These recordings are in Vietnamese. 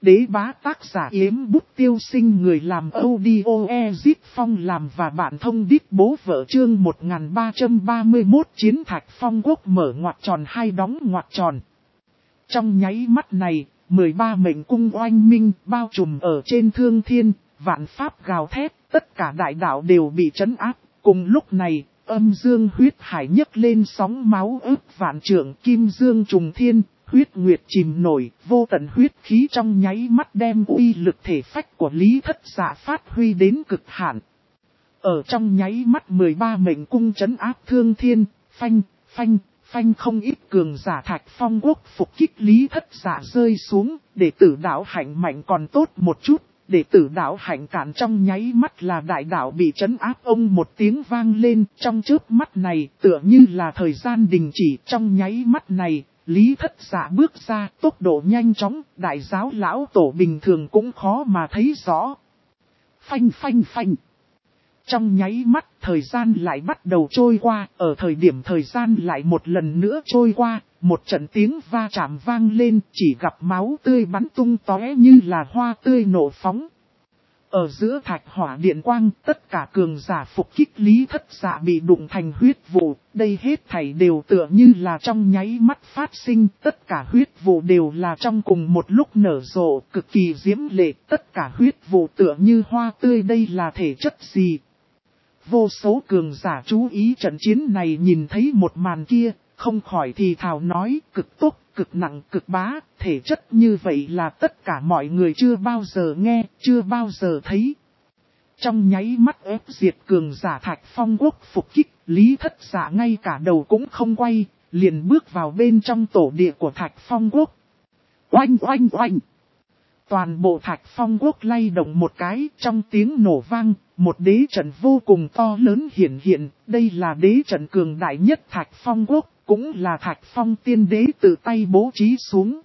Đế bá tác giả Yếm Bút Tiêu Sinh, người làm audio Ezit Phong làm và bạn thông đít bố vợ. Chương 1331 Chiến Thạch Phong Quốc mở ngoặc tròn hai đóng ngoặc tròn. Trong nháy mắt này, 13 mệnh cung oanh minh bao trùm ở trên thương thiên, vạn pháp gào thét, tất cả đại đạo đều bị trấn áp. Cùng lúc này, âm dương huyết hải nhấc lên sóng máu ức vạn trượng, kim dương trùng thiên, huyết nguyệt chìm nổi, vô tận huyết khí trong nháy mắt đem uy lực thể phách của Lý Thất Dạ phát huy đến cực hạn. Ở trong nháy mắt 13 mệnh cung trấn áp thương thiên, phanh không ít cường giả Thạch Phong Quốc phục kích Lý Thất Dạ rơi xuống, đệ tử đạo hạnh mạnh còn tốt một chút, đệ tử đạo hạnh cản trong nháy mắt là đại đạo bị trấn áp. Ông một tiếng vang lên, trong chớp mắt này tựa như là thời gian đình chỉ. Trong nháy mắt này, Lý Thất Dạ bước ra, tốc độ nhanh chóng, đại giáo lão tổ bình thường cũng khó mà thấy rõ. Phanh. Trong nháy mắt, thời gian lại bắt đầu trôi qua, ở thời điểm thời gian lại một lần nữa trôi qua, một trận tiếng va chạm vang lên, chỉ gặp máu tươi bắn tung tóe như là hoa tươi nổ phóng. Ở giữa thạch hỏa điện quang, tất cả cường giả phục kích Lý Thất Dạ bị đụng thành huyết vụ, đây hết thảy đều tựa như là trong nháy mắt phát sinh, tất cả huyết vụ đều là trong cùng một lúc nở rộ, cực kỳ diễm lệ, tất cả huyết vụ tựa như hoa tươi. Đây là thể chất gì? Vô số cường giả chú ý trận chiến này nhìn thấy một màn kia, không khỏi thì thào nói, cực tốt, cực nặng, cực bá, thể chất như vậy là tất cả mọi người chưa bao giờ nghe, chưa bao giờ thấy. Trong nháy mắt ép diệt cường giả Thạch Phong Quốc phục kích, Lý Thất Dạ ngay cả đầu cũng không quay, liền bước vào bên trong tổ địa của Thạch Phong Quốc. Oanh! Toàn bộ Thạch Phong Quốc lay động một cái, trong tiếng nổ vang, một đế trận vô cùng to lớn hiện hiện, đây là đế trận cường đại nhất Thạch Phong Quốc, cũng là Thạch Phong tiên đế tự tay bố trí xuống.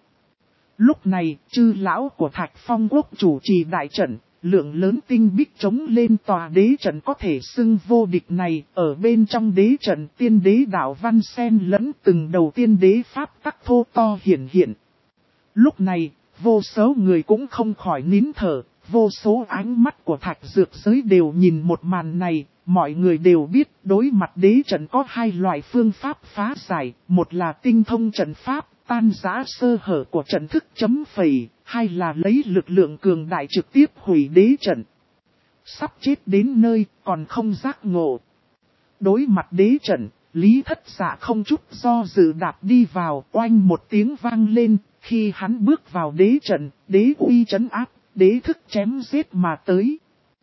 Lúc này, chư lão của Thạch Phong Quốc chủ trì đại trận, lượng lớn tinh bích chống lên tòa đế trận có thể xưng vô địch này, ở bên trong đế trận tiên đế đạo văn xen lẫn từng đầu tiên đế pháp tắc thô to hiện. Lúc này, vô số người cũng không khỏi nín thở, vô số ánh mắt của Thạch Dược giới đều nhìn một màn này, mọi người đều biết đối mặt đế trận có hai loại phương pháp phá giải, một là tinh thông trận pháp, tan rã sơ hở của trận thức chấm phẩy, hai là lấy lực lượng cường đại trực tiếp hủy đế trận. Sắp chết đến nơi, còn không giác ngộ. Đối mặt đế trận, Lý Thất Dạ không chút do dự đạp đi vào, oanh một tiếng vang lên, khi hắn bước vào đế trận, đế uy trấn áp, đế thức chém giết mà tới.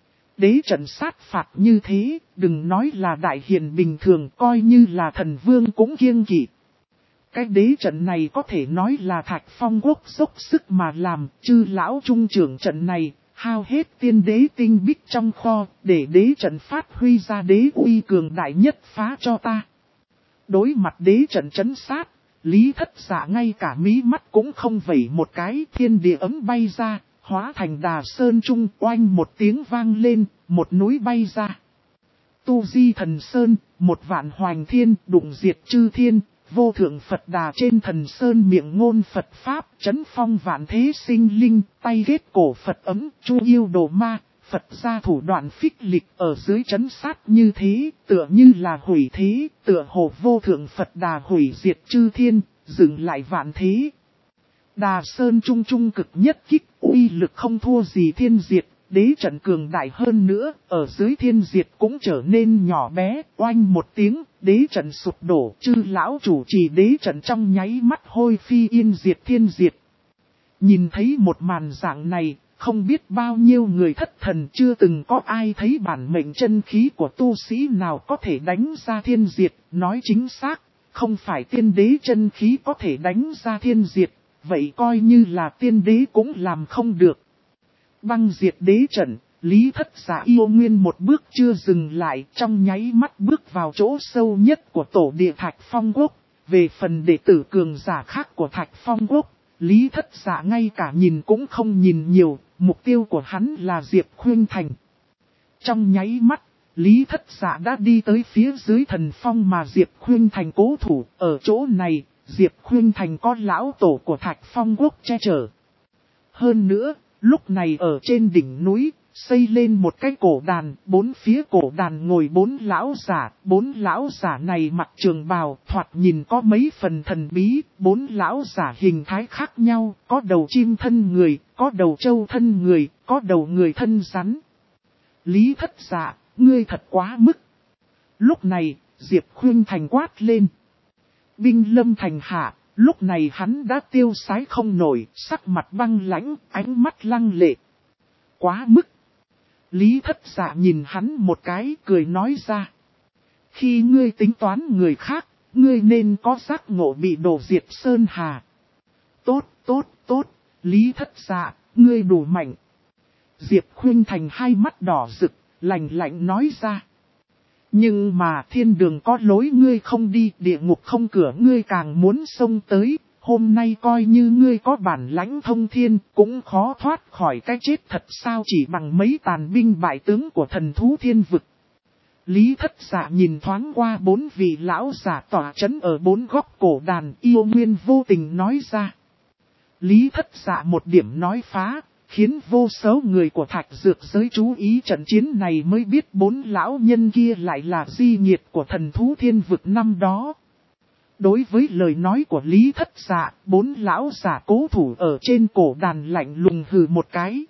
Đế trận sát phạt như thế, đừng nói là đại hiền bình thường, coi như là thần vương cũng kiêng kỵ. Cái đế trận này có thể nói là Thạch Phong Quốc dốc sức mà làm, chư lão trung trưởng trận này, hao hết tiên đế tinh bích trong kho, để đế trận phát huy ra đế uy cường đại nhất phá cho ta. Đối mặt đế trận trấn sát, Lý Thất Dạ ngay cả mí mắt cũng không vẩy một cái, thiên địa ấm bay ra, hóa thành Đà Sơn Trung, oanh một tiếng vang lên, một núi bay ra. Tu Di Thần Sơn, một vạn hoành thiên, đụng diệt chư thiên, vô thượng Phật Đà trên thần Sơn miệng ngôn Phật Pháp, trấn phong vạn thế sinh linh, tay ghét cổ Phật ấm, chu yêu đồ ma, Phật ra thủ đoạn phích lịch ở dưới trấn sát như thế, tựa như là hủy thế, tựa hồ vô thượng Phật Đà hủy diệt chư thiên, dừng lại vạn thế. Đà Sơn trung trung cực nhất kích, uy lực không thua gì thiên diệt, đế trận cường đại hơn nữa, ở dưới thiên diệt cũng trở nên nhỏ bé, oanh một tiếng, đế trận sụp đổ, chư lão chủ trì đế trận trong nháy mắt hôi phi yên diệt thiên diệt. Nhìn thấy một màn dạng này, không biết bao nhiêu người thất thần, chưa từng có ai thấy bản mệnh chân khí của tu sĩ nào có thể đánh ra thiên diệt, nói chính xác, không phải tiên đế chân khí có thể đánh ra thiên diệt, vậy coi như là tiên đế cũng làm không được. Băng diệt đế trận, Lý Thất Dạ yêu nguyên một bước chưa dừng lại, trong nháy mắt bước vào chỗ sâu nhất của tổ địa Thạch Phong Quốc. Về phần đệ tử cường giả khác của Thạch Phong Quốc, Lý Thất Dạ ngay cả nhìn cũng không nhìn nhiều, mục tiêu của hắn là Diệp Khuynh Thành. Trong nháy mắt, Lý Thất Dạ đã đi tới phía dưới thần phong mà Diệp Khuynh Thành cố thủ, ở chỗ này, Diệp Khuynh Thành có lão tổ của Thạch Phong Quốc che chở. Hơn nữa, lúc này ở trên đỉnh núi, xây lên một cái cổ đàn, bốn phía cổ đàn ngồi bốn lão giả này mặc trường bào, thoạt nhìn có mấy phần thần bí, bốn lão giả hình thái khác nhau, có đầu chim thân người, có đầu trâu thân người, có đầu người thân rắn. Lý Thất Dạ, ngươi thật quá mức. Lúc này, Diệp Khuynh Thành quát lên. Binh lâm thành hạ, lúc này hắn đã tiêu sái không nổi, sắc mặt băng lãnh, ánh mắt lăng lệ. Quá mức. Lý Thất Dạ nhìn hắn một cái, cười nói ra. Khi ngươi tính toán người khác, ngươi nên có giác ngộ bị đổ diệt sơn hà. Tốt, Lý Thất Dạ, ngươi đủ mạnh. Diệp Khuynh Thành hai mắt đỏ rực, lạnh lạnh nói ra. Nhưng mà thiên đường có lối ngươi không đi, địa ngục không cửa ngươi càng muốn xông tới. Hôm nay coi như ngươi có bản lãnh thông thiên, cũng khó thoát khỏi cái chết thật sao chỉ bằng mấy tàn binh bại tướng của thần thú thiên vực. Lý Thất Dạ nhìn thoáng qua bốn vị lão giả tỏa chấn ở bốn góc cổ đàn, yêu nguyên vô tình nói ra. Lý Thất Dạ một điểm nói phá, khiến vô số người của Thạch Dược giới chú ý trận chiến này mới biết bốn lão nhân kia lại là di nhiệt của thần thú thiên vực năm đó. Đối với lời nói của Lý Thất Dạ, bốn lão giả cố thủ ở trên cổ đàn lạnh lùng hừ một cái.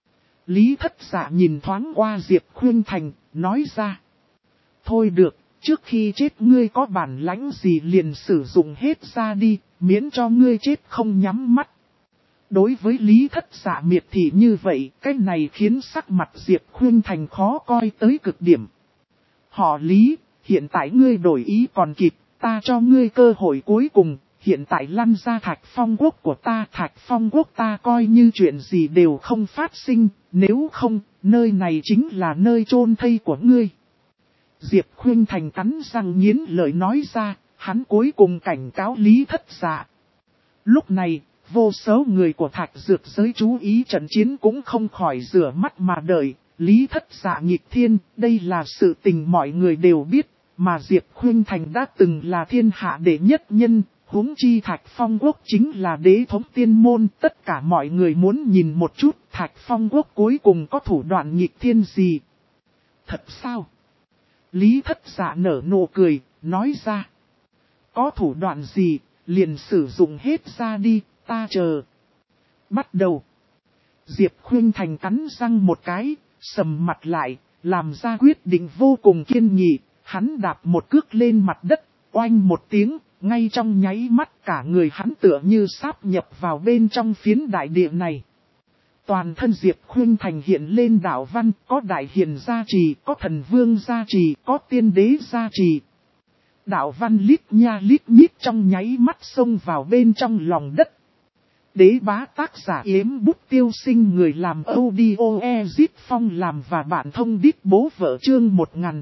Lý Thất Dạ nhìn thoáng qua Diệp Khuynh Thành, nói ra. Thôi được, trước khi chết ngươi có bản lãnh gì liền sử dụng hết ra đi, miễn cho ngươi chết không nhắm mắt. Đối với Lý Thất Dạ miệt thị như vậy, cái này khiến sắc mặt Diệp Khuynh Thành khó coi tới cực điểm. Họ Lý, hiện tại ngươi đổi ý còn kịp, ta cho ngươi cơ hội cuối cùng, hiện tại lăn ra Thạch Phong Quốc của ta. Thạch Phong Quốc ta coi như chuyện gì đều không phát sinh, nếu không, nơi này chính là nơi chôn thây của ngươi. Diệp Khuynh Thành cắn răng nghiến lợi nói ra, hắn cuối cùng cảnh cáo Lý Thất Dạ. Lúc này, vô số người của Thạch Dược giới chú ý trận chiến cũng không khỏi rửa mắt mà đợi. Lý Thất Dạ nghịch thiên, đây là sự tình mọi người đều biết, mà Diệp Khuynh Thành đã từng là thiên hạ đệ nhất nhân, huống chi Thạch Phong Quốc chính là đế thống tiên môn. Tất cả mọi người muốn nhìn một chút Thạch Phong Quốc cuối cùng có thủ đoạn nghịch thiên gì. Thật sao? Lý Thất Dạ nở nụ cười, nói ra. Có thủ đoạn gì, liền sử dụng hết ra đi, ta chờ. Bắt đầu. Diệp Khuynh Thành cắn răng một cái, sầm mặt lại, làm ra quyết định vô cùng kiên nghị. Hắn đạp một cước lên mặt đất, oanh một tiếng, ngay trong nháy mắt cả người hắn tựa như sáp nhập vào bên trong phiến đại địa này. Toàn thân Diệp Khuynh Thành hiện lên đạo văn, có đại hiền gia trì, có thần vương gia trì, có tiên đế gia trì. Đạo văn lít nha lít nhít trong nháy mắt xông vào bên trong lòng đất. Đế bá tác giả Yếm Bút Tiêu Sinh, người làm audio Ezit Phong làm và bạn thông đít bố vợ chương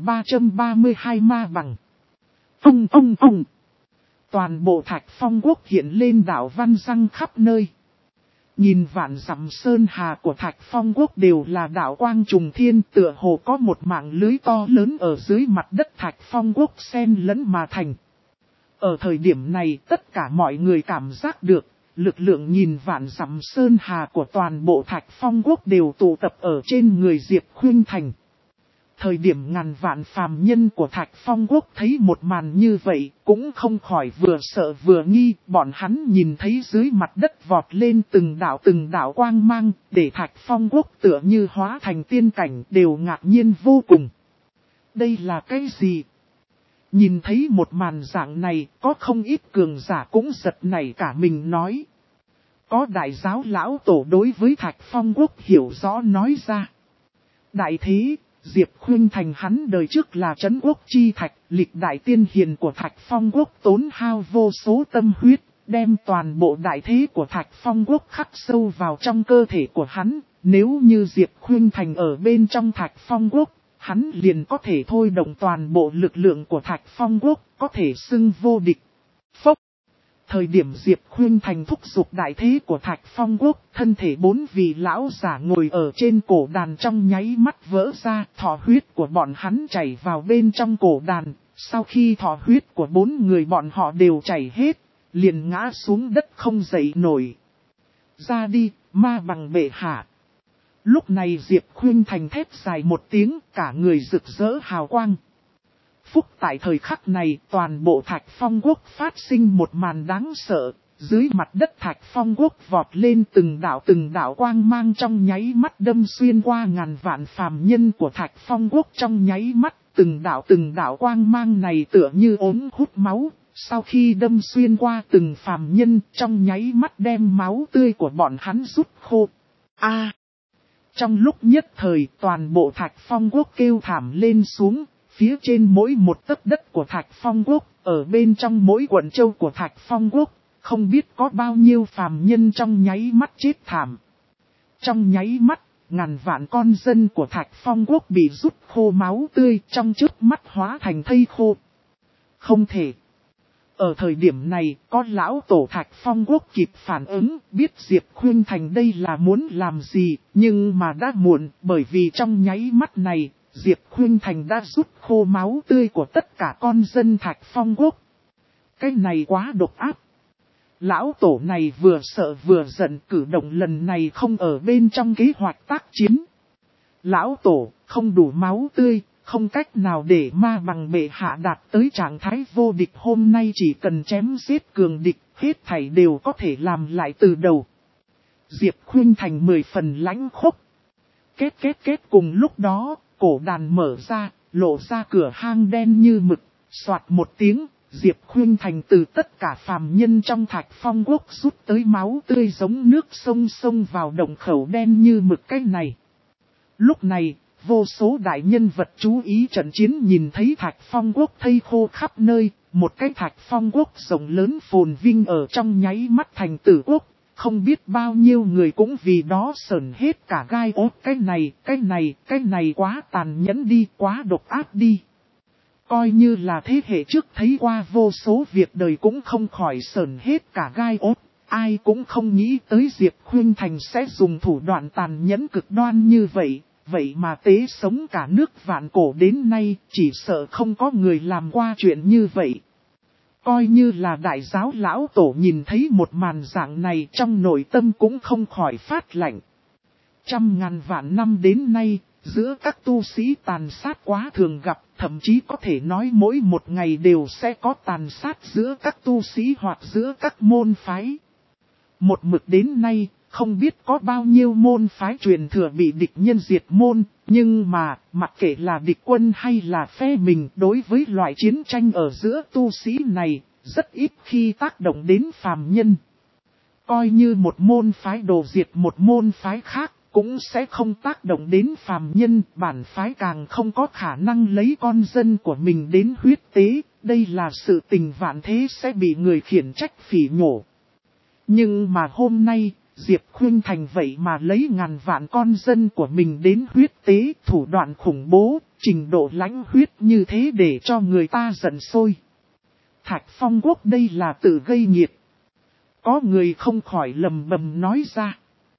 1332 ma bằng. Ông. Toàn bộ Thạch Phong Quốc hiện lên đạo văn răng khắp nơi. Nhìn vạn dặm sơn hà của Thạch Phong Quốc đều là đạo quang trùng thiên, tựa hồ có một mạng lưới to lớn ở dưới mặt đất Thạch Phong Quốc xen lẫn mà thành. Ở thời điểm này tất cả mọi người cảm giác được, lực lượng nhìn vạn dặm sơn hà của toàn bộ Thạch Phong Quốc đều tụ tập ở trên người Diệp Khuynh Thành. Thời điểm ngàn vạn phàm nhân của Thạch Phong Quốc thấy một màn như vậy, cũng không khỏi vừa sợ vừa nghi, bọn hắn nhìn thấy dưới mặt đất vọt lên từng đạo quang mang, để Thạch Phong Quốc tựa như hóa thành tiên cảnh, đều ngạc nhiên vô cùng. Đây là cái gì? Nhìn thấy một màn dạng này, có không ít cường giả cũng giật nảy cả mình nói. Có đại giáo lão tổ đối với Thạch Phong Quốc hiểu rõ nói ra. Đại thế, Diệp Khuynh Thành hắn đời trước là trấn quốc chi thạch, lịch đại tiên hiền của Thạch Phong Quốc tốn hao vô số tâm huyết, đem toàn bộ đại thế của Thạch Phong Quốc khắc sâu vào trong cơ thể của hắn. Nếu như Diệp Khuynh Thành ở bên trong Thạch Phong Quốc, hắn liền có thể thôi động toàn bộ lực lượng của Thạch Phong Quốc, có thể xưng vô địch. Phốc. Thời điểm Diệp Khuynh Thành thúc giục đại thế của Thạch Phong Quốc, thân thể bốn vị lão giả ngồi ở trên cổ đàn trong nháy mắt vỡ ra, thọ huyết của bọn hắn chảy vào bên trong cổ đàn. Sau khi thọ huyết của bốn người bọn họ đều chảy hết, liền ngã xuống đất không dậy nổi. Ra đi, Ma bằng bệ hạ. Lúc này Diệp Khuynh Thành thét dài một tiếng, cả người rực rỡ hào quang. Phúc tại thời khắc này, toàn bộ Thạch Phong Quốc phát sinh một màn đáng sợ. Dưới mặt đất Thạch Phong Quốc vọt lên từng đạo quang mang trong nháy mắt đâm xuyên qua ngàn vạn phàm nhân của Thạch Phong Quốc trong nháy mắt. Từng đạo quang mang này tựa như ống hút máu. Sau khi đâm xuyên qua từng phàm nhân trong nháy mắt đem máu tươi của bọn hắn rút khô. Trong lúc nhất thời toàn bộ Thạch Phong Quốc kêu thảm lên xuống. Phía trên mỗi một tấc đất của Thạch Phong Quốc, ở bên trong mỗi quận châu của Thạch Phong Quốc, không biết có bao nhiêu phàm nhân trong nháy mắt chết thảm. Trong nháy mắt, ngàn vạn con dân của Thạch Phong Quốc bị rút khô máu tươi trong trước mắt hóa thành thây khô. Không thể. Ở thời điểm này, có lão tổ Thạch Phong Quốc kịp phản ứng, biết Diệp Khuynh Thành đây là muốn làm gì, nhưng mà đã muộn, bởi vì trong nháy mắt này, Diệp Khuynh Thành đã rút khô máu tươi của tất cả con dân Thạch Phong Quốc. Cái này quá độc ác. Lão tổ này vừa sợ vừa giận, cử động lần này không ở bên trong kế hoạch tác chiến. Lão tổ không đủ máu tươi, không cách nào để ma bằng bệ hạ đạt tới trạng thái vô địch, hôm nay chỉ cần chém giết cường địch, hết thảy đều có thể làm lại từ đầu. Diệp Khuynh Thành 10 phần lãnh khốc. Kết cùng lúc đó, cổ đàn mở ra, lộ ra cửa hang đen như mực, soạt một tiếng, Diệp Khuynh Thành từ tất cả phàm nhân trong Thạch Phong Quốc rút tới máu tươi giống nước sông vào động khẩu đen như mực cái này. Lúc này, vô số đại nhân vật chú ý trận chiến nhìn thấy Thạch Phong Quốc thây khô khắp nơi, một cái Thạch Phong Quốc rộng lớn phồn vinh ở trong nháy mắt thành tử quốc. Không biết bao nhiêu người cũng vì đó sởn hết cả gai ốt, cái này quá tàn nhẫn đi, quá độc ác đi. Coi như là thế hệ trước thấy qua vô số việc đời cũng không khỏi sởn hết cả gai ốt, ai cũng không nghĩ tới Diệp Khuynh Thành sẽ dùng thủ đoạn tàn nhẫn cực đoan như vậy, vậy mà tế sống cả nước vạn cổ đến nay, chỉ sợ không có người làm qua chuyện như vậy. Coi như là đại giáo lão tổ nhìn thấy một màn dạng này trong nội tâm cũng không khỏi phát lạnh. Trăm ngàn vạn năm đến nay, giữa các tu sĩ tàn sát quá thường gặp, thậm chí có thể nói mỗi một ngày đều sẽ có tàn sát giữa các tu sĩ hoặc giữa các môn phái. Một mực đến nay, không biết có bao nhiêu môn phái truyền thừa bị địch nhân diệt môn, nhưng mà, mặc kệ là địch quân hay là phe mình, đối với loại chiến tranh ở giữa tu sĩ này, rất ít khi tác động đến phàm nhân. Coi như một môn phái đồ diệt một môn phái khác, cũng sẽ không tác động đến phàm nhân, bản phái càng không có khả năng lấy con dân của mình đến huyết tế, đây là sự tình vạn thế sẽ bị người khiển trách phỉ nhổ. Nhưng mà hôm nay, Diệp Khuynh Thành vậy mà lấy ngàn vạn con dân của mình đến huyết tế, thủ đoạn khủng bố, trình độ lãnh huyết như thế để cho người ta giận sôi. Thạch Phong Quốc đây là tự gây nghiệt. Có người không khỏi lầm bầm nói ra.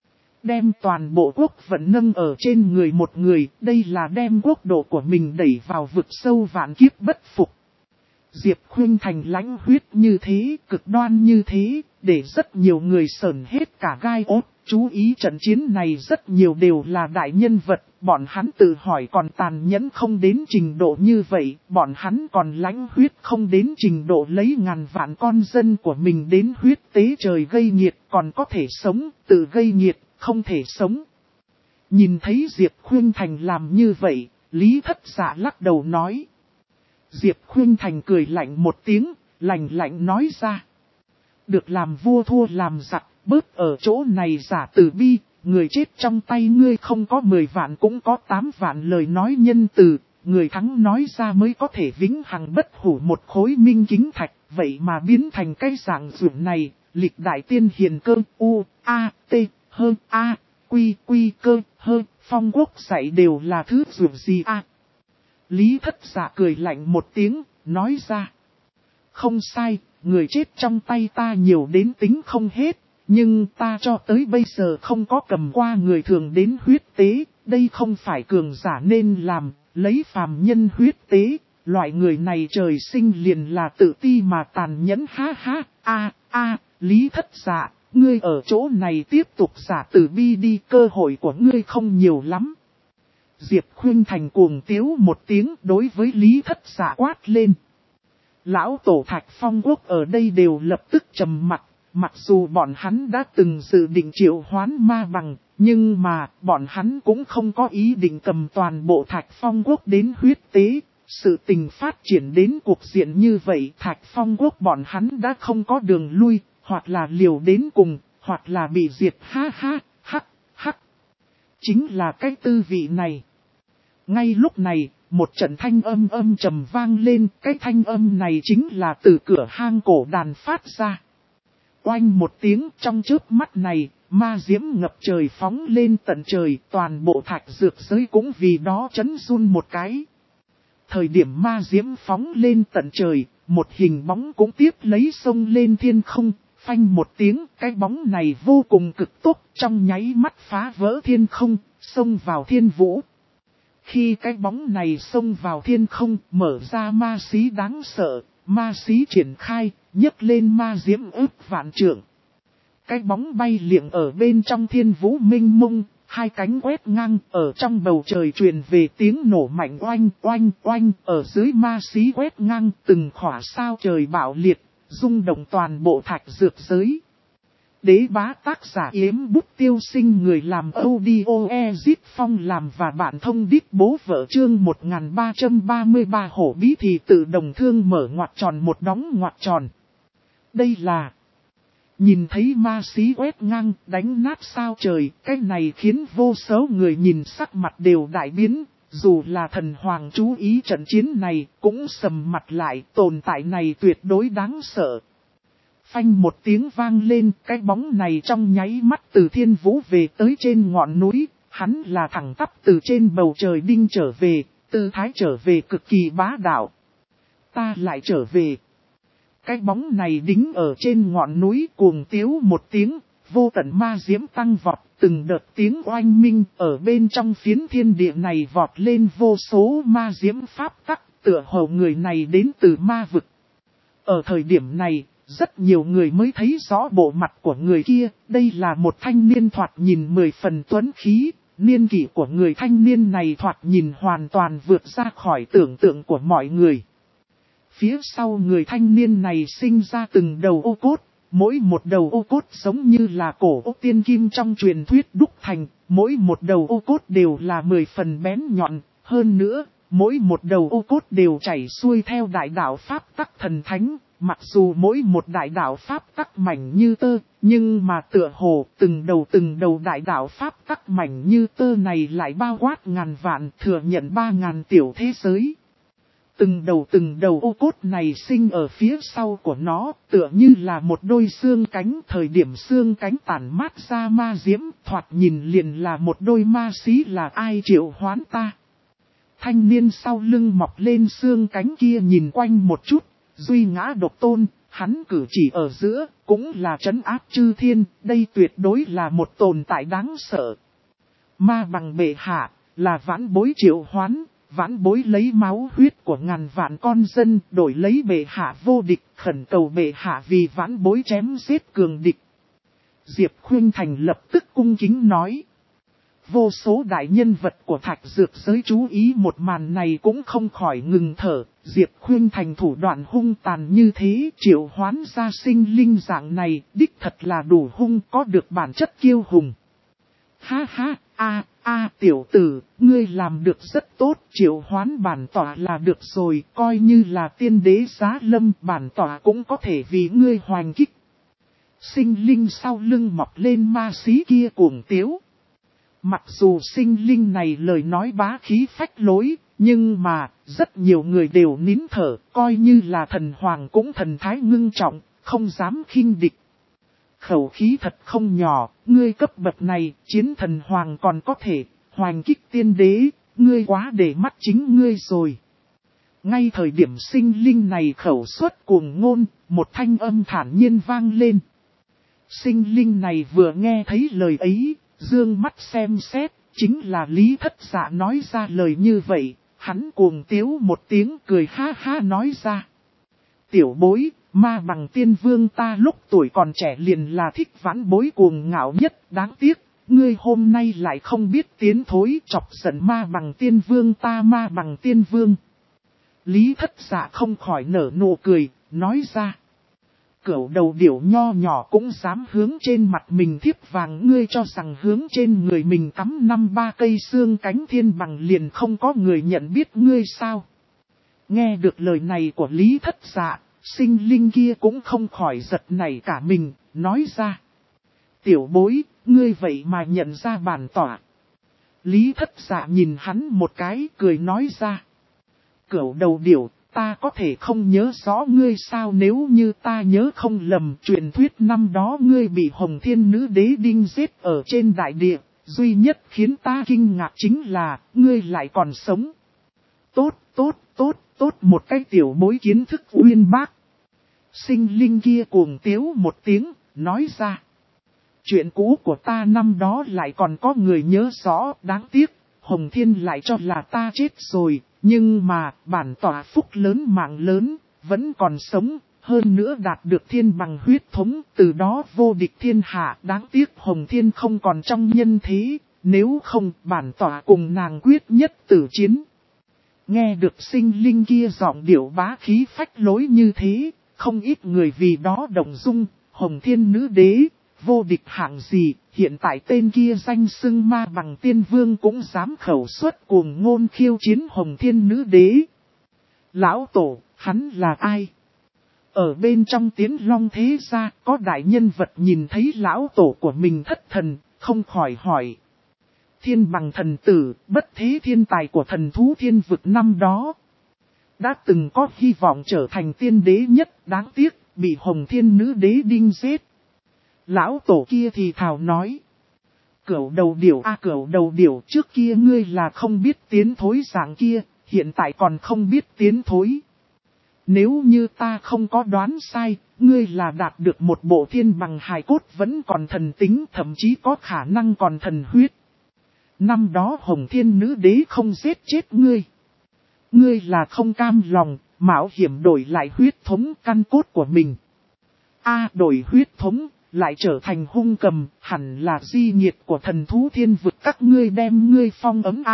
Đem toàn bộ quốc vận nâng ở trên người một người, đây là đem quốc độ của mình đẩy vào vực sâu vạn kiếp bất phục. Diệp Khuynh Thành lãnh huyết như thế, cực đoan như thế, để rất nhiều người sởn hết cả gai ốt. Chú ý trận chiến này rất nhiều đều là đại nhân vật, bọn hắn tự hỏi còn tàn nhẫn không đến trình độ như vậy, bọn hắn còn lãnh huyết không đến trình độ lấy ngàn vạn con dân của mình đến huyết tế trời gây nghiệt, còn có thể sống, tự gây nghiệt, không thể sống. Nhìn thấy Diệp Khuynh Thành làm như vậy, Lý Thất Dạ lắc đầu nói. Diệp Khuynh Thành cười lạnh một tiếng, lạnh lạnh nói ra. Được làm vua thua làm giặc, bớt ở chỗ này giả từ bi, người chết trong tay ngươi không có 10 vạn cũng có 8 vạn lời nói nhân từ, người thắng nói ra mới có thể vĩnh hằng bất hủ một khối minh kính thạch, vậy mà biến thành cái dạng dưỡng này, lịch đại tiên hiền cơ, u, a, t, hơn, a, quy, cơ, hơn, Phong Quốc dạy đều là thứ dưỡng gì a. Lý Thất Dạ cười lạnh một tiếng, nói ra. Không sai, người chết trong tay ta nhiều đến tính không hết, nhưng ta cho tới bây giờ không có cầm qua người thường đến huyết tế, đây không phải cường giả nên làm, lấy phàm nhân huyết tế, loại người này trời sinh liền là tự ti mà tàn nhẫn ha ha, Lý Thất Dạ, ngươi ở chỗ này tiếp tục giả tử bi đi, cơ hội của ngươi không nhiều lắm. Diệp Khuynh Thành cuồng tiếu một tiếng đối với Lý Thất Dạ quát lên. Lão tổ Thạch Phong Quốc ở đây đều lập tức trầm mặc, mặc dù bọn hắn đã từng dự định triệu hoán ma bằng, nhưng mà bọn hắn cũng không có ý định cầm toàn bộ Thạch Phong Quốc đến huyết tế. Sự tình phát triển đến cuộc diện như vậy, Thạch Phong Quốc bọn hắn đã không có đường lui, hoặc là liều đến cùng, hoặc là bị diệt, ha ha, hắc, hắc. Chính là cái tư vị này. Ngay lúc này, một trận thanh âm trầm vang lên, cái thanh âm này chính là từ cửa hang cổ đàn phát ra. Oanh một tiếng, trong chớp mắt này, ma diễm ngập trời phóng lên tận trời, toàn bộ thạch dược giới cũng vì đó chấn run một cái. Thời điểm ma diễm phóng lên tận trời, một hình bóng cũng tiếp lấy sông lên thiên không, phanh một tiếng, cái bóng này vô cùng cực tốc, trong nháy mắt phá vỡ thiên không, xông vào thiên vũ. Khi cái bóng này xông vào thiên không, mở ra ma xí đáng sợ, ma xí triển khai, nhấc lên ma diễm ức vạn trượng. Cái bóng bay liệng ở bên trong thiên vũ minh mông, hai cánh quét ngang, ở trong bầu trời truyền về tiếng nổ mạnh oanh oanh oanh, ở dưới ma xí quét ngang, từng khỏa sao trời bạo liệt, rung động toàn bộ thạch dược giới. Đế bá tác giả Yếm Bút Tiêu Sinh, người làm audio Ezit Phong làm và bản thông đít bố vợ chương 1333 hổ bí thì tự đồng thương mở ngoặc tròn một đóng ngoặc tròn. Đây là... Nhìn thấy ma xí quét ngang, đánh nát sao trời, cái này khiến vô số người nhìn sắc mặt đều đại biến, dù là thần hoàng chú ý trận chiến này, cũng sầm mặt lại, tồn tại này tuyệt đối đáng sợ. Phanh một tiếng vang lên, cái bóng này trong nháy mắt từ thiên vũ về tới trên ngọn núi, hắn là thẳng tắp từ trên bầu trời đinh trở về, tư thái trở về cực kỳ bá đạo. Ta lại trở về. Cái bóng này đính ở trên ngọn núi cuồng tiếu một tiếng, vô tận ma diễm tăng vọt, từng đợt tiếng oanh minh ở bên trong phiến thiên địa này vọt lên vô số ma diễm pháp tắc, tựa hồ người này đến từ ma vực. Ở thời điểm này, rất nhiều người mới thấy rõ bộ mặt của người kia, đây là một thanh niên thoạt nhìn 10 phần tuấn khí, niên kỷ của người thanh niên này thoạt nhìn hoàn toàn vượt ra khỏi tưởng tượng của mọi người. Phía sau người thanh niên này sinh ra từng đầu ô cốt, mỗi một đầu ô cốt giống như là cổ ô tiên kim trong truyền thuyết đúc thành, mỗi một đầu ô cốt đều là 10 phần bén nhọn, hơn nữa, mỗi một đầu ô cốt đều chảy xuôi theo đại đạo pháp tắc thần thánh, mặc dù mỗi một đại đạo pháp tắc mảnh như tơ, nhưng mà tựa hồ từng đầu đại đạo pháp tắc mảnh như tơ này lại bao quát ngàn vạn, thừa nhận 3.000 tiểu thế giới. Từng đầu ô cốt này sinh ở phía sau của nó, tựa như là một đôi xương cánh, thời điểm xương cánh tản mát ra ma diễm, thoạt nhìn liền là một đôi ma xí, là ai triệu hoán ta. Thanh niên sau lưng mọc lên xương cánh kia nhìn quanh một chút, duy ngã độc tôn, hắn cử chỉ ở giữa, cũng là trấn áp chư thiên, đây tuyệt đối là một tồn tại đáng sợ. Ma bằng bệ hạ, là vãn bối triệu hoán. Vãn bối lấy máu huyết của ngàn vạn con dân đổi lấy bệ hạ vô địch, khẩn cầu bệ hạ vì vãn bối chém giết cường địch. Diệp Khuynh Thành lập tức cung kính nói. Vô số đại nhân vật của thạch dược giới chú ý một màn này cũng không khỏi ngừng thở. Diệp Khuynh Thành thủ đoạn hung tàn như thế, triệu hoán ra sinh linh dạng này, đích thật là đủ hung, có được bản chất kiêu hùng. Ha ha, tiểu tử, ngươi làm được rất tốt, triệu hoán bản tỏa là được rồi, coi như là tiên đế giá lâm, bản tỏa cũng có thể vì ngươi hoành kích. Sinh linh sau lưng mọc lên ma xí kia cuồng tiếu. Mặc dù sinh linh này lời nói bá khí phách lối, nhưng mà, rất nhiều người đều nín thở, coi như là thần hoàng cũng thần thái ngưng trọng, không dám khinh địch. Khẩu khí thật không nhỏ, ngươi cấp bậc này, chiến thần hoàng còn có thể, hoành kích tiên đế, ngươi quá để mắt chính ngươi rồi. Ngay thời điểm sinh linh này khẩu xuất cuồng ngôn, một thanh âm thản nhiên vang lên. Sinh linh này vừa nghe thấy lời ấy, dương mắt xem xét, chính là Lý Thất Dạ nói ra lời như vậy, hắn cuồng tiếu một tiếng cười ha ha nói ra. Tiểu bối, Ma Bằng Tiên Vương ta lúc tuổi còn trẻ liền là thích vãn bối cuồng ngạo nhất, đáng tiếc, ngươi hôm nay lại không biết tiến thối, chọc giận Ma Bằng Tiên Vương ta. Ma Bằng Tiên Vương. Lý Thất Dạ không khỏi nở nụ cười, nói ra. Cửu đầu điểu nho nhỏ cũng dám hướng trên mặt mình thiếp vàng, ngươi cho rằng hướng trên người mình cắm 5-3 cây xương cánh thiên bằng liền không có người nhận biết ngươi sao? Nghe được lời này của Lý Thất Dạ, sinh linh kia cũng không khỏi giật nảy cả mình, nói ra. Tiểu bối, ngươi vậy mà nhận ra bản tỏa. Lý Thất Dạ nhìn hắn một cái, cười nói ra. Cửu đầu điểu, ta có thể không nhớ rõ ngươi sao? Nếu như ta nhớ không lầm, truyền thuyết năm đó ngươi bị Hồng Thiên Nữ Đế đinh giết ở trên đại địa, duy nhất khiến ta kinh ngạc chính là, ngươi lại còn sống. Tốt, một cái tiểu bối kiến thức uyên bác. Sinh linh kia cuồng tiếu một tiếng, nói ra. Chuyện cũ của ta năm đó lại còn có người nhớ rõ, đáng tiếc, Hồng Thiên lại cho là ta chết rồi, nhưng mà bản tỏa phúc lớn mạng lớn, vẫn còn sống, hơn nữa đạt được thiên bằng huyết thống, từ đó vô địch thiên hạ. Đáng tiếc Hồng Thiên không còn trong nhân thế, nếu không bản tỏa cùng nàng quyết nhất tử chiến. Nghe được sinh linh kia giọng điệu bá khí phách lối như thế, không ít người vì đó động dung. Hồng Thiên Nữ Đế, vô địch hạng gì, hiện tại tên kia danh xưng Ma Bằng Tiên Vương cũng dám khẩu xuất cuồng ngôn khiêu chiến Hồng Thiên Nữ Đế. Lão Tổ, hắn là ai? Ở bên trong Tiến Long thế gia, có đại nhân vật nhìn thấy lão tổ của mình thất thần, không khỏi hỏi. Thiên Bằng thần tử, bất thế thiên tài của thần thú thiên vực năm đó. Đã từng có hy vọng trở thành tiên đế nhất, đáng tiếc, bị Hồng Thiên Nữ Đế đinh giết. Lão tổ kia thì thào nói. Cửu đầu điểu cửu đầu điểu, trước kia ngươi là không biết tiến thối dạng kia, hiện tại còn không biết tiến thối. Nếu như ta không có đoán sai, ngươi là đạt được một bộ thiên bằng hài cốt vẫn còn thần tính, thậm chí có khả năng còn thần huyết. Năm đó Hồng Thiên Nữ Đế không giết chết ngươi. Ngươi là không cam lòng, mạo hiểm đổi lại huyết thống căn cốt của mình. Đổi huyết thống, lại trở thành hung cầm, hẳn là di nhiệt của thần thú thiên vực, các ngươi đem ngươi phong ấm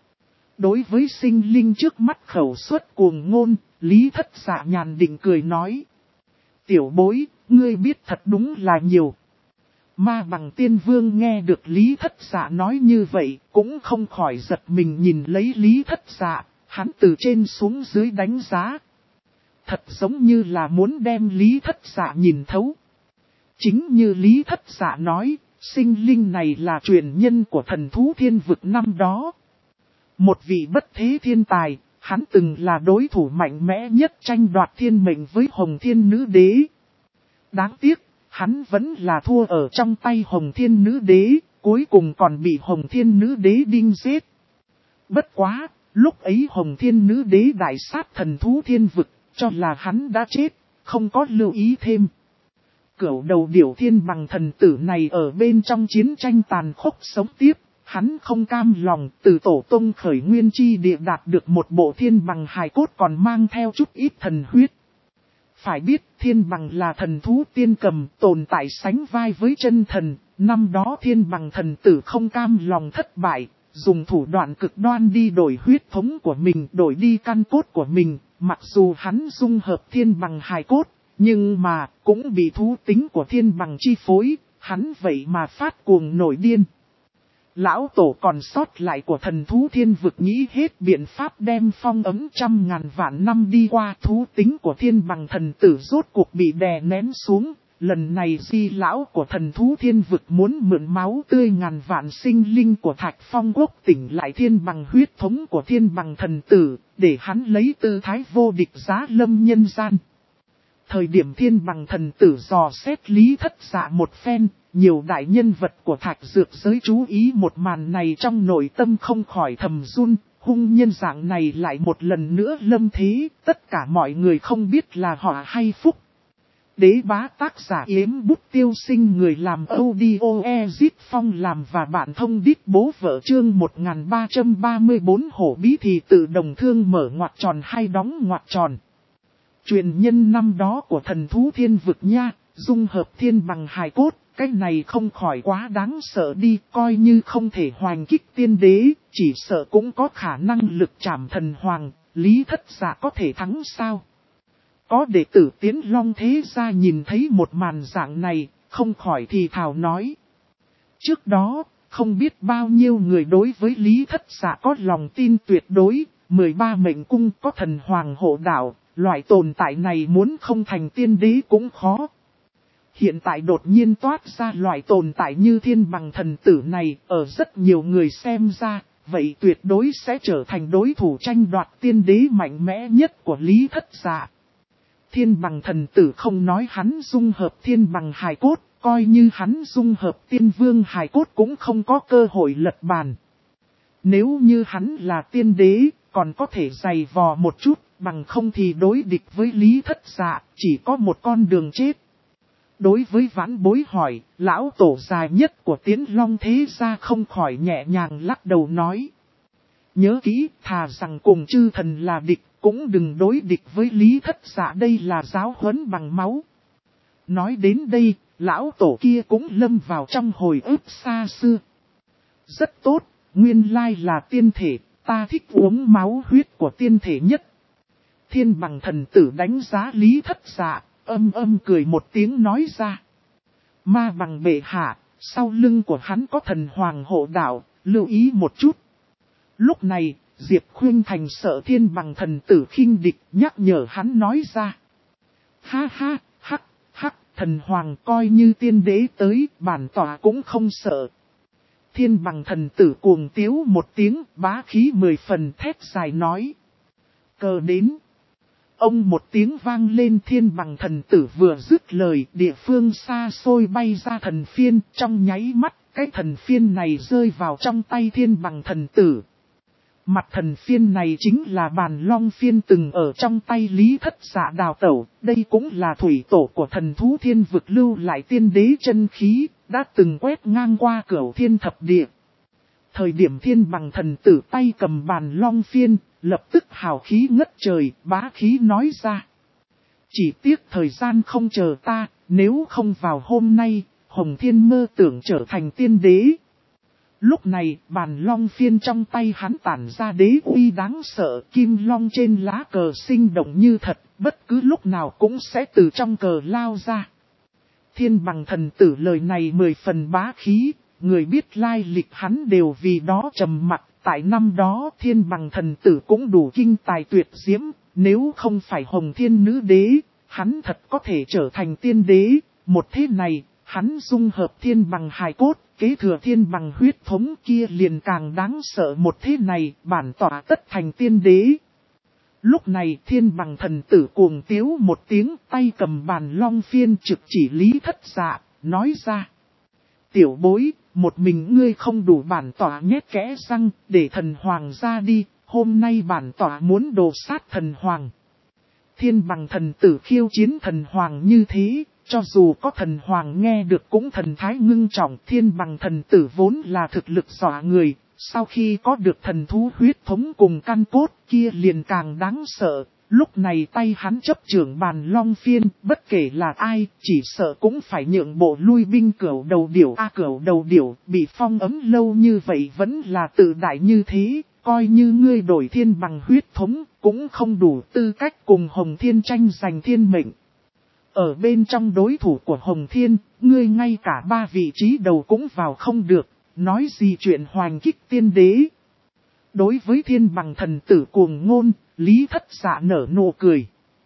Đối với sinh linh trước mắt khẩu xuất cuồng ngôn, Lý Thất Dạ nhàn định cười nói. Tiểu bối, ngươi biết thật đúng là nhiều. Ma Bằng Tiên Vương nghe được Lý Thất Dạ nói như vậy, cũng không khỏi giật mình nhìn lấy Lý Thất Dạ, hắn từ trên xuống dưới đánh giá. Thật giống như là muốn đem Lý Thất Dạ nhìn thấu. Chính như Lý Thất Dạ nói, sinh linh này là truyền nhân của thần thú thiên vực năm đó. Một vị bất thế thiên tài, hắn từng là đối thủ mạnh mẽ nhất tranh đoạt thiên mệnh với Hồng Thiên Nữ Đế. Đáng tiếc, hắn vẫn là thua ở trong tay Hồng Thiên Nữ Đế, cuối cùng còn bị Hồng Thiên Nữ Đế đinh giết. Bất quá, lúc ấy Hồng Thiên Nữ Đế đại sát thần thú thiên vực, cho là hắn đã chết, không có lưu ý thêm. Cửu đầu điểu thiên bằng thần tử này ở bên trong chiến tranh tàn khốc sống tiếp, hắn không cam lòng, từ tổ tông khởi nguyên chi địa đạt được một bộ thiên bằng hài cốt còn mang theo chút ít thần huyết. Phải biết thiên bằng là thần thú tiên cầm, tồn tại sánh vai với chân thần, năm đó thiên bằng thần tử không cam lòng thất bại, dùng thủ đoạn cực đoan đi đổi huyết thống của mình, đổi đi căn cốt của mình, mặc dù hắn dung hợp thiên bằng hài cốt, nhưng mà cũng bị thú tính của thiên bằng chi phối, hắn vậy mà phát cuồng nổi điên. Lão tổ còn sót lại của thần thú thiên vực nghĩ hết biện pháp đem phong ấm 100.000 vạn năm đi qua, thú tính của thiên bằng thần tử rốt cuộc bị đè nén xuống. Lần này di lão của thần thú thiên vực muốn mượn máu tươi ngàn vạn sinh linh của Thạch Phong Quốc tỉnh lại thiên bằng huyết thống của thiên bằng thần tử, để hắn lấy tư thái vô địch giá lâm nhân gian. Thời điểm thiên bằng thần tử dò xét Lý Thất Dạ một phen, nhiều đại nhân vật của Thạch Dược giới chú ý một màn này trong nội tâm không khỏi thầm run, hung nhân dạng này lại một lần nữa lâm thế, tất cả mọi người không biết là họ hay phúc. Đế bá tác giả Yếm Bút Tiêu Sinh, người làm audio Ezit Phong làm và bạn thông đít bố vợ, chương 1334 hổ bí thì tự đồng thương mở ngoặc tròn hay đóng ngoặc tròn. Truyền nhân năm đó của thần thú thiên vực nha, dung hợp thiên bằng hài cốt, cái này không khỏi quá đáng sợ đi, coi như không thể hoành kích tiên đế, chỉ sợ cũng có khả năng lực chạm thần hoàng, Lý Thất Dạ có thể thắng sao? Có đệ tử Tiến Long Thế Gia nhìn thấy một màn dạng này, không khỏi thì thào nói. Trước đó, không biết bao nhiêu người đối với Lý Thất Dạ có lòng tin tuyệt đối, 13 mệnh cung có thần hoàng hộ đạo, loại tồn tại này muốn không thành tiên đế cũng khó. Hiện tại đột nhiên toát ra loại tồn tại như thiên bằng thần tử này, ở rất nhiều người xem ra, vậy tuyệt đối sẽ trở thành đối thủ tranh đoạt tiên đế mạnh mẽ nhất của Lý Thất Dạ. Thiên bằng thần tử không nói hắn dung hợp thiên bằng hài cốt, coi như hắn dung hợp tiên vương hài cốt cũng không có cơ hội lật bàn. Nếu như hắn là tiên đế, còn có thể giày vò một chút, bằng không thì đối địch với Lý Thất Dạ, chỉ có một con đường chết. Đối với vãn bối hỏi, lão tổ dài nhất của Tiến Long Thế Gia không khỏi nhẹ nhàng lắc đầu nói. Nhớ kỹ, thà rằng cùng chư thần là địch, cũng đừng đối địch với Lý Thất Dạ, đây là giáo huấn bằng máu. Nói đến đây, lão tổ kia cũng lâm vào trong hồi ức xa xưa. Rất tốt, nguyên lai là tiên thể, ta thích uống máu huyết của tiên thể nhất. Thiên bằng thần tử đánh giá Lý Thất Dạ, âm cười một tiếng nói ra. Ma bằng bệ hạ, sau lưng của hắn có thần hoàng hộ đạo, lưu ý một chút. Lúc này, Diệp Khuynh Thành sợ thiên bằng thần tử khinh địch, nhắc nhở hắn nói ra. Ha ha, hắc, thần hoàng coi như tiên đế tới, bản tỏa cũng không sợ. Thiên bằng thần tử cuồng tiếu một tiếng, bá khí 10 phần thét dài nói. Cờ đến. Ông một tiếng vang lên, thiên bằng thần tử vừa dứt lời, địa phương xa xôi bay ra thần phiên, trong nháy mắt, cái thần phiên này rơi vào trong tay thiên bằng thần tử. Mặt thần phiên này chính là bàn long phiên từng ở trong tay Lý Thất Dạ đào tẩu, đây cũng là thủy tổ của thần thú thiên vực lưu lại tiên đế chân khí, đã từng quét ngang qua cửu thiên thập địa. Thời điểm thiên bằng thần tử tay cầm bàn long phiên, lập tức hào khí ngất trời, bá khí nói ra. Chỉ tiếc thời gian không chờ ta, nếu không vào hôm nay, Hồng Thiên mơ tưởng trở thành tiên đế. Lúc này, bàn long phiên trong tay hắn tản ra đế uy đáng sợ, kim long trên lá cờ sinh động như thật, bất cứ lúc nào cũng sẽ từ trong cờ lao ra. Thiên bằng thần tử lời này 10 phần bá khí, người biết lai lịch hắn đều vì đó trầm mặc. Tại năm đó thiên bằng thần tử cũng đủ kinh tài tuyệt diễm, nếu không phải Hồng Thiên nữ đế, hắn thật có thể trở thành tiên đế. Một thế này, hắn dung hợp thiên bằng hài cốt, kế thừa thiên bằng huyết thống kia liền càng đáng sợ. Một thế này, bản tỏa tất thành tiên đế. Lúc này thiên bằng thần tử cuồng tiếu một tiếng, tay cầm bàn long phiên trực chỉ Lý Thất Dạ, nói ra. Tiểu bối, một mình ngươi không đủ, bản tỏa nhét kẽ răng, để thần hoàng ra đi, hôm nay bản tỏa muốn đồ sát thần hoàng. Thiên bằng thần tử khiêu chiến thần hoàng như thế, cho dù có thần hoàng nghe được cũng thần thái ngưng trọng. Thiên bằng thần tử vốn là thực lực dọa người, sau khi có được thần thú huyết thống cùng căn cốt kia liền càng đáng sợ. Lúc này tay hắn chấp trưởng bàn long phiên, bất kể là ai, chỉ sợ cũng phải nhượng bộ lui binh. Cửu đầu điểu cửu đầu điểu, bị phong ấm lâu như vậy vẫn là tự đại như thế, coi như ngươi đổi thiên bằng huyết thống, cũng không đủ tư cách cùng Hồng Thiên tranh giành thiên mệnh. Ở bên trong đối thủ của Hồng Thiên, ngươi ngay cả 3 vị trí đầu cũng vào không được, nói gì chuyện hoành kích tiên đế. Đối với thiên bằng thần tử cuồng ngôn, Lý Thất Dạ nở nụ cười.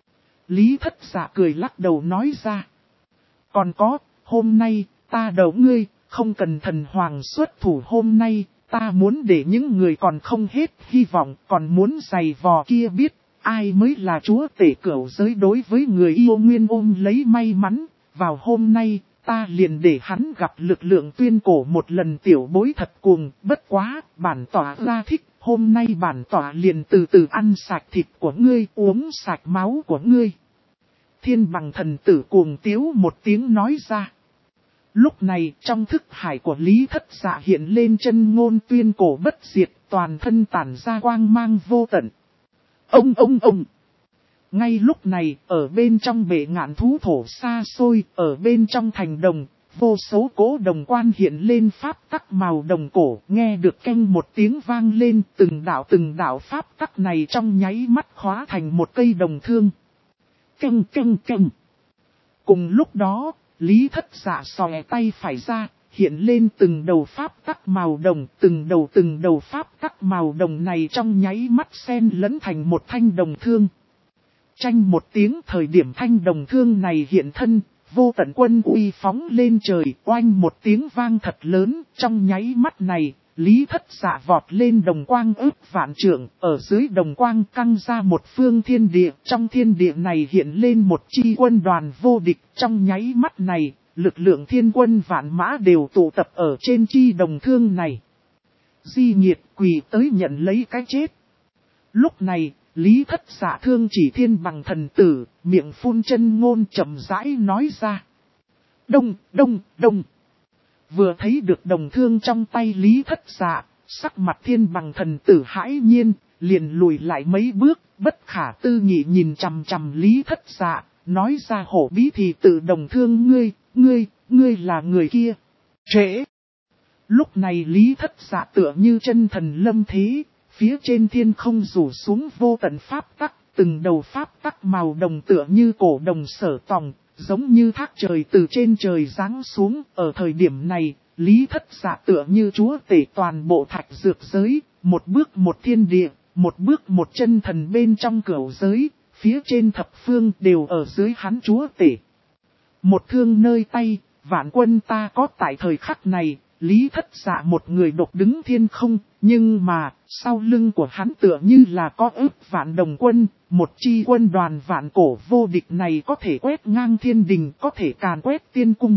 Lý Thất Dạ cười lắc đầu nói ra. Còn có, hôm nay, ta đấu ngươi, không cần thần hoàng xuất thủ hôm nay, ta muốn để những người còn không hết hy vọng, còn muốn giày vò kia biết, ai mới là chúa tể cửu giới. Đối với người yêu nguyên ôm lấy may mắn, vào hôm nay, ta liền để hắn gặp lực lượng tuyên cổ một lần. Tiểu bối thật cuồng, bất quá, bản tỏa ra thích. Hôm nay bản tỏa liền từ từ ăn sạch thịt của ngươi, uống sạch máu của ngươi. Thiên bằng thần tử cuồng tiếu một tiếng nói ra. Lúc này trong thức hải của Lý Thất Dạ hiện lên chân ngôn tuyên cổ bất diệt, toàn thân tản ra quang mang vô tận. Ông! Ngay lúc này, ở bên trong bể ngạn thú thổ xa xôi, ở bên trong thành đồng, vô số cỗ đồng quan hiện lên pháp tắc màu đồng cổ, nghe được keng một tiếng vang lên, từng đạo pháp tắc này trong nháy mắt hóa thành một cây đồng thương. Keng keng keng. Cùng lúc đó, Lý Thất Dạ xòe tay phải ra, hiện lên từng đầu pháp tắc màu đồng, từng đầu pháp tắc màu đồng này trong nháy mắt xen lẫn thành một thanh đồng thương. Tranh một tiếng thời điểm thanh đồng thương này hiện thân, vô tận quân uy phóng lên trời, oanh một tiếng vang thật lớn, trong nháy mắt này, Lý Thất Dạ vọt lên đồng quang ước vạn trượng, ở dưới đồng quang căng ra một phương thiên địa, trong thiên địa này hiện lên một chi quân đoàn vô địch, trong nháy mắt này, lực lượng thiên quân vạn mã đều tụ tập ở trên chi đồng thương này. Di Nhiệt quỳ tới nhận lấy cái chết. Lúc này, Lý Thất Dạ thương chỉ thiên bằng thần tử, miệng phun chân ngôn chậm rãi nói ra. Đông, đông, đông. Vừa thấy được đồng thương trong tay Lý Thất Dạ, sắc mặt thiên bằng thần tử hãi nhiên, liền lùi lại mấy bước, bất khả tư nghị nhìn chằm chằm Lý Thất Dạ, nói ra hổ bí thì tự đồng thương ngươi là người kia. Trễ. Lúc này Lý Thất Dạ tựa như chân thần lâm thế, phía trên thiên không rủ xuống vô tận pháp tắc, từng đầu pháp tắc màu đồng tựa như cổ đồng sở tòng, giống như thác trời từ trên trời giáng xuống. Ở thời điểm này, Lý Thất Dạ tựa như chúa tể toàn bộ thạch dược giới, một bước một thiên địa, một bước một chân thần bên trong cửu giới, phía trên thập phương đều ở dưới hắn chúa tể. Một thương nơi tay, vạn quân ta có tại thời khắc này, Lý Thất Dạ một người độc đứng thiên không, nhưng mà, sau lưng của hắn tựa như là có ước vạn đồng quân, một chi quân đoàn vạn cổ vô địch này có thể quét ngang thiên đình, có thể càn quét tiên cung.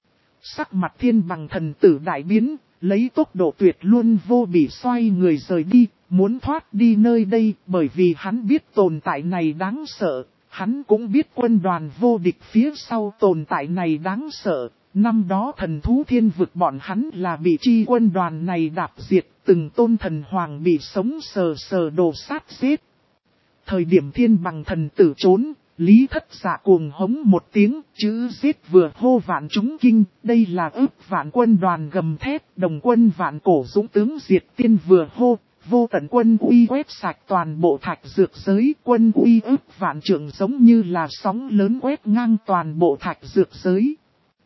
Sắc mặt thiên bằng thần tử đại biến, lấy tốc độ tuyệt luôn vô bỉ xoay người rời đi, muốn thoát đi nơi đây, bởi vì hắn biết tồn tại này đáng sợ, hắn cũng biết quân đoàn vô địch phía sau tồn tại này đáng sợ. Năm đó thần thú thiên vực bọn hắn là bị chi quân đoàn này đạp diệt, từng tôn thần hoàng bị sống sờ đổ sát giết. Thời điểm thiên bằng thần tử trốn, Lý Thất Dạ cuồng hống một tiếng, chữ giết vừa hô vạn chúng kinh, đây là ước vạn quân đoàn gầm thét, đồng quân vạn cổ dũng tướng diệt tiên vừa hô, vô tận quân uy quét sạch toàn bộ thạch dược giới, quân uy ước vạn trượng giống như là sóng lớn quét ngang toàn bộ thạch dược giới.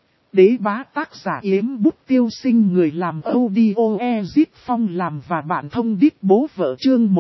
Đế bá tác giả Yếm Bút Tiêu Sinh, người làm audio Ezit Phong làm và bạn thông điệp bố vợ chương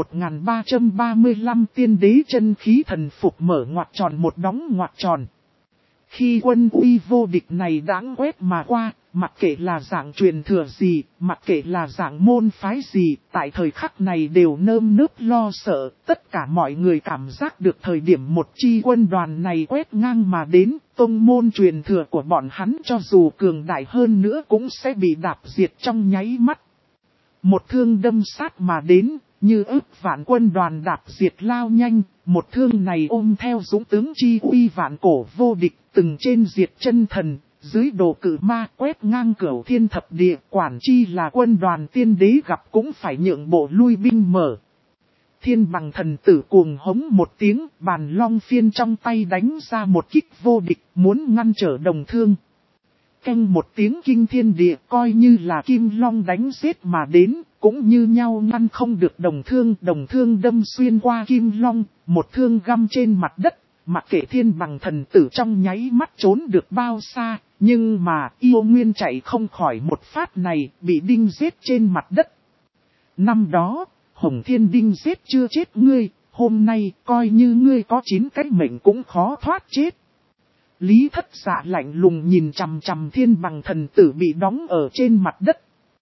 1335 tiên đế chân khí thần phục mở ngoặc tròn một đóng ngoặc tròn. Khi quân uy vô địch này đãng quét mà qua, mặc kệ là dạng truyền thừa gì, mặc kệ là dạng môn phái gì, tại thời khắc này đều nơm nớp lo sợ, tất cả mọi người cảm giác được thời điểm một chi quân đoàn này quét ngang mà đến, tông môn truyền thừa của bọn hắn cho dù cường đại hơn nữa cũng sẽ bị đạp diệt trong nháy mắt. Một thương đâm sát mà đến, như ước vạn quân đoàn đạp diệt lao nhanh, một thương này ôm theo dũng tướng chi uy vạn cổ vô địch, từng trên diệt chân thần, dưới đồ cử ma quét ngang cửu thiên thập địa, quản chi là quân đoàn tiên đế gặp cũng phải nhượng bộ lui binh mở. Thiên bằng thần tử cuồng hống một tiếng, bàn long phiên trong tay đánh ra một kích vô địch, muốn ngăn trở đồng thương. Canh một tiếng kinh thiên địa, coi như là kim long đánh giết mà đến, cũng như nhau ngăn không được đồng thương đâm xuyên qua kim long, một thương găm trên mặt đất, mặc kệ thiên bằng thần tử trong nháy mắt trốn được bao xa, nhưng mà yêu nguyên chạy không khỏi một phát này, bị đinh giết trên mặt đất. Năm đó, Hồng Thiên Đinh giết chưa chết ngươi, hôm nay coi như ngươi có 9 cái mệnh cũng khó thoát chết. Lý Thất Dạ lạnh lùng nhìn chằm chằm thiên bằng thần tử bị đóng ở trên mặt đất.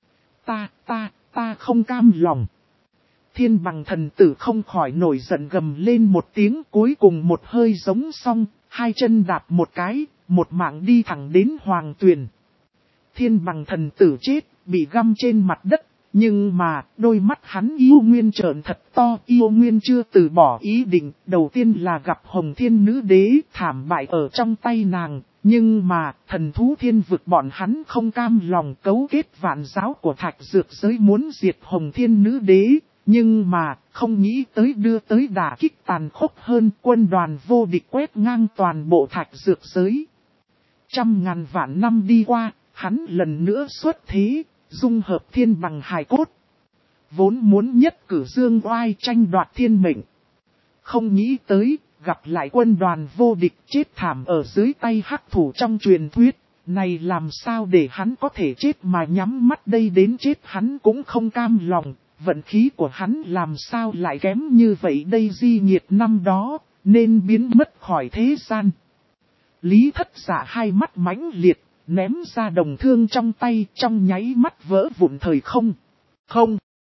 Ta không cam lòng. Thiên bằng thần tử không khỏi nổi giận gầm lên một tiếng, cuối cùng một hơi giống xong, hai chân đạp một cái, một mạng đi thẳng đến hoàng tuyền. Thiên bằng thần tử chết, bị găm trên mặt đất, nhưng mà đôi mắt hắn yêu nguyên trợn thật to, yêu nguyên chưa từ bỏ ý định, đầu tiên là gặp Hồng Thiên Nữ Đế thảm bại ở trong tay nàng. Nhưng mà, thần thú thiên vực bọn hắn không cam lòng cấu kết vạn giáo của thạch dược giới muốn diệt Hồng Thiên Nữ Đế, Nhưng mà, không nghĩ tới đưa tới đả kích tàn khốc hơn, quân đoàn vô địch quét ngang toàn bộ thạch dược giới. 100.000 vạn năm đi qua, hắn lần nữa xuất thế, dung hợp thiên bằng hài cốt. Vốn muốn nhất cử dương oai tranh đoạt thiên mệnh. Không nghĩ tới, gặp lại quân đoàn vô địch chết thảm ở dưới tay hắc thủ trong truyền thuyết. Này làm sao để hắn có thể chết mà nhắm mắt đây, đến chết hắn cũng không cam lòng. Vận khí của hắn làm sao lại kém như vậy đây, di nghiệt năm đó, nên biến mất khỏi thế gian. Lý Thất Dạ hai mắt mãnh liệt, ném ra đồng thương trong tay, trong nháy mắt vỡ vụn thời không. Không.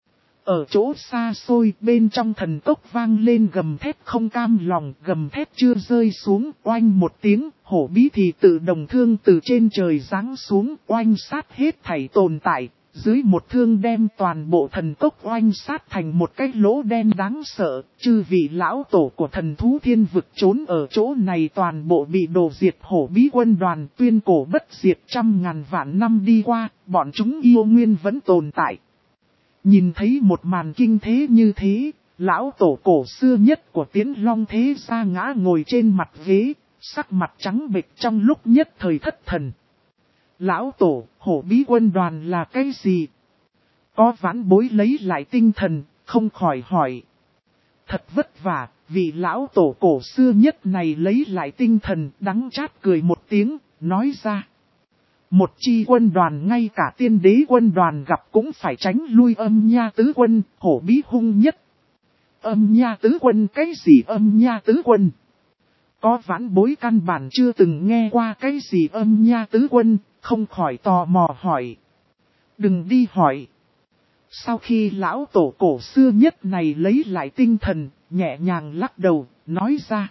Ở chỗ xa xôi bên trong thần cốc vang lên gầm thét không cam lòng, gầm thét chưa rơi xuống, oanh một tiếng, hổ bí thì tự đồng thương từ trên trời giáng xuống, oanh sát hết thảy tồn tại, dưới một thương đem toàn bộ thần cốc oanh sát thành một cái lỗ đen đáng sợ, chư vị lão tổ của thần thú thiên vực trốn ở chỗ này toàn bộ bị đổ diệt. Hổ bí quân đoàn tuyên cổ bất diệt, 100.000 vạn năm đi qua, bọn chúng yêu nguyên vẫn tồn tại. Nhìn thấy một màn kinh thế như thế, lão tổ cổ xưa nhất của Tiễn Long thế gia ngã ngồi trên mặt ghế, sắc mặt trắng bệch trong lúc nhất thời thất thần. Lão tổ, hổ bí quân đoàn là cái gì? Có vãn bối lấy lại tinh thần, không khỏi hỏi. Thật vất vả, vì lão tổ cổ xưa nhất này lấy lại tinh thần, đắng chát cười một tiếng, nói ra. Một chi quân đoàn ngay cả tiên đế quân đoàn gặp cũng phải tránh lui âm nha tứ quân, hổ bí hung nhất. Âm nha tứ quân cái gì âm nha tứ quân? Có vãn bối căn bản chưa từng nghe qua cái gì âm nha tứ quân, không khỏi tò mò hỏi. Đừng đi hỏi. Sau khi lão tổ cổ xưa nhất này lấy lại tinh thần, nhẹ nhàng lắc đầu, nói ra.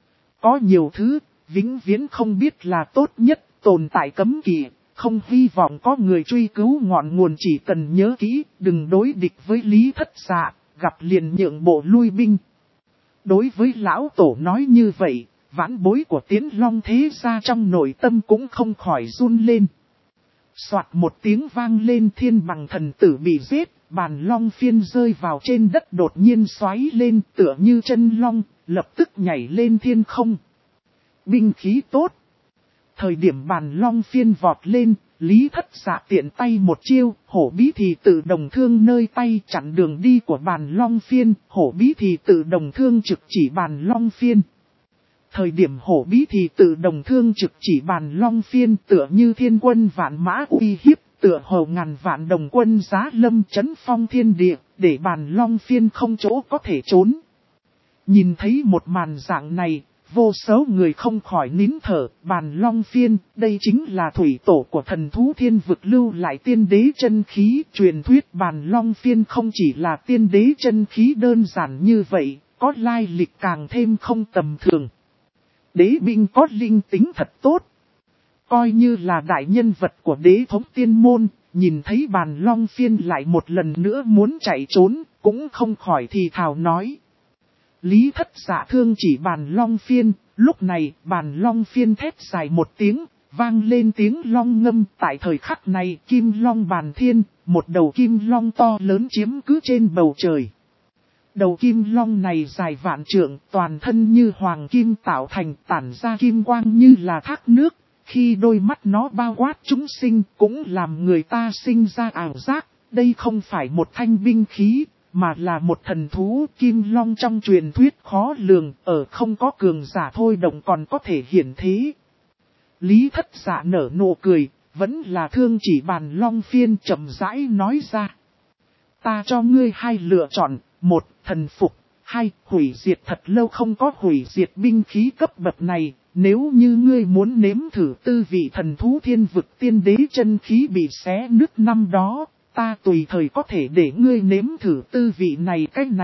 Có nhiều thứ, vĩnh viễn không biết là tốt nhất, tồn tại cấm kỵ, không hy vọng có người truy cứu ngọn nguồn, chỉ cần nhớ kỹ, đừng đối địch với Lý Thất Dạ, gặp liền nhượng bộ lui binh. Đối với lão tổ nói như vậy, vãn bối của Tiễn Long thế gia trong nội tâm cũng không khỏi run lên. Soạt một tiếng vang lên, thiên bằng thần tử bị giết, bàn long phiên rơi vào trên đất đột nhiên xoáy lên tựa như chân long, lập tức nhảy lên thiên không. Binh khí tốt. Thời điểm bàn long phiên vọt lên, Lý Thất Dạ tiện tay một chiêu, hổ bí thì tự đồng thương nơi tay chặn đường đi của bàn long phiên, hổ bí thì tự đồng thương trực chỉ bàn long phiên. Thời điểm hổ bí thì tự đồng thương trực chỉ bàn long phiên tựa như thiên quân vạn mã uy hiếp, tựa hồ ngàn vạn đồng quân giá lâm chấn phong thiên địa, để bàn long phiên không chỗ có thể trốn. Nhìn thấy một màn dạng này, vô số người không khỏi nín thở. Bàn long phiên, đây chính là thủy tổ của thần thú thiên vực lưu lại tiên đế chân khí. Truyền thuyết bàn long phiên không chỉ là tiên đế chân khí đơn giản như vậy, có lai lịch càng thêm không tầm thường. Đế binh có linh tính thật tốt. Coi như là đại nhân vật của đế thống tiên môn, nhìn thấy bàn long phiên lại một lần nữa muốn chạy trốn, cũng không khỏi thì thào nói. Lý Thất Dạ thương chỉ bàn long phiên, lúc này bàn long phiên thét dài một tiếng, vang lên tiếng long ngâm. Tại thời khắc này kim long bàn thiên, một đầu kim long to lớn chiếm cứ trên bầu trời. Đầu kim long này dài vạn trượng, toàn thân như hoàng kim tạo thành, tản ra kim quang như là thác nước. Khi đôi mắt nó bao quát chúng sinh cũng làm người ta sinh ra ảo giác, đây không phải một thanh binh khí, mà là một thần thú. Kim long trong truyền thuyết khó lường, ở không có cường giả thôi động còn có thể hiển thế. Lý Thất Dạ nở nụ cười, vẫn là thương chỉ bàn long phiên, chậm rãi nói ra. Ta cho ngươi hai lựa chọn, một, thần phục, hai, hủy diệt. Thật lâu không có hủy diệt binh khí cấp bậc này, nếu như ngươi muốn nếm thử tư vị thần thú thiên vực tiên đế chân khí bị xé nứt năm đó, ta tùy thời có thể để ngươi nếm thử tư vị này.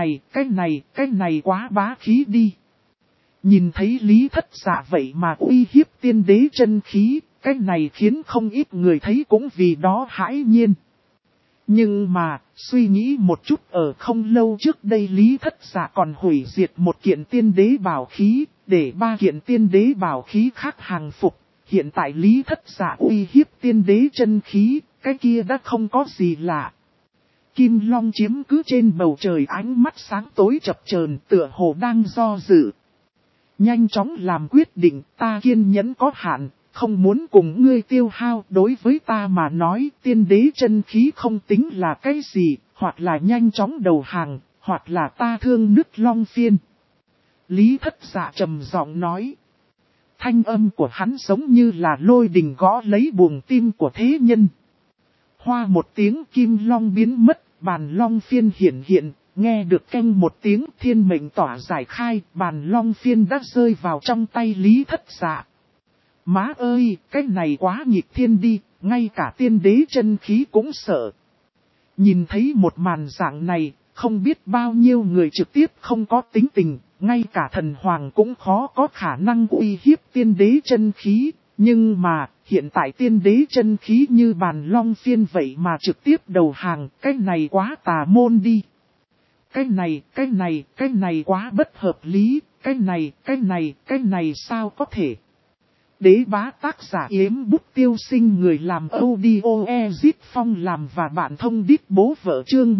Cái này quá bá khí đi. Nhìn thấy Lý Thất Dạ vậy mà uy hiếp tiên đế chân khí, cái này khiến không ít người thấy cũng vì đó hãi nhiên. Nhưng mà, suy nghĩ một chút, ở không lâu trước đây Lý Thất Dạ còn hủy diệt một kiện tiên đế bảo khí, để ba kiện tiên đế bảo khí khác hàng phục. Hiện tại Lý Thất Dạ uy hiếp tiên đế chân khí, cái kia đã không có gì lạ. Kim Long chiếm cứ trên bầu trời, ánh mắt sáng tối chập chờn, tựa hồ đang do dự. Nhanh chóng làm quyết định, ta kiên nhẫn có hạn, không muốn cùng ngươi tiêu hao. Đối với ta mà nói, tiên đế chân khí không tính là cái gì, hoặc là nhanh chóng đầu hàng, hoặc là ta thương nứt Long Phiên. Lý Thất Dạ trầm giọng nói. Thanh âm của hắn giống như là lôi đình gõ lấy buồng tim của thế nhân. Hoa một tiếng, Kim Long biến mất, bàn Long Phiên hiện hiện, nghe được canh một tiếng, thiên mệnh tỏa giải khai, bàn Long Phiên đã rơi vào trong tay Lý Thất Dạ. Má ơi, cái này quá nghịch thiên đi, ngay cả tiên đế chân khí cũng sợ. Nhìn thấy một màn dạng này, không biết bao nhiêu người trực tiếp không có tính tình, ngay cả thần hoàng cũng khó có khả năng uy hiếp tiên đế chân khí. Nhưng mà, hiện tại tiên đế chân khí như bàn Long Phiên vậy mà trực tiếp đầu hàng, cái này quá tà môn đi. Cái này quá bất hợp lý, cái này sao có thể. Đế bá tác giả Yếm Bút Tiêu Sinh, người làm audio Ezit Phong làm và bạn thông đít bố vợ, chương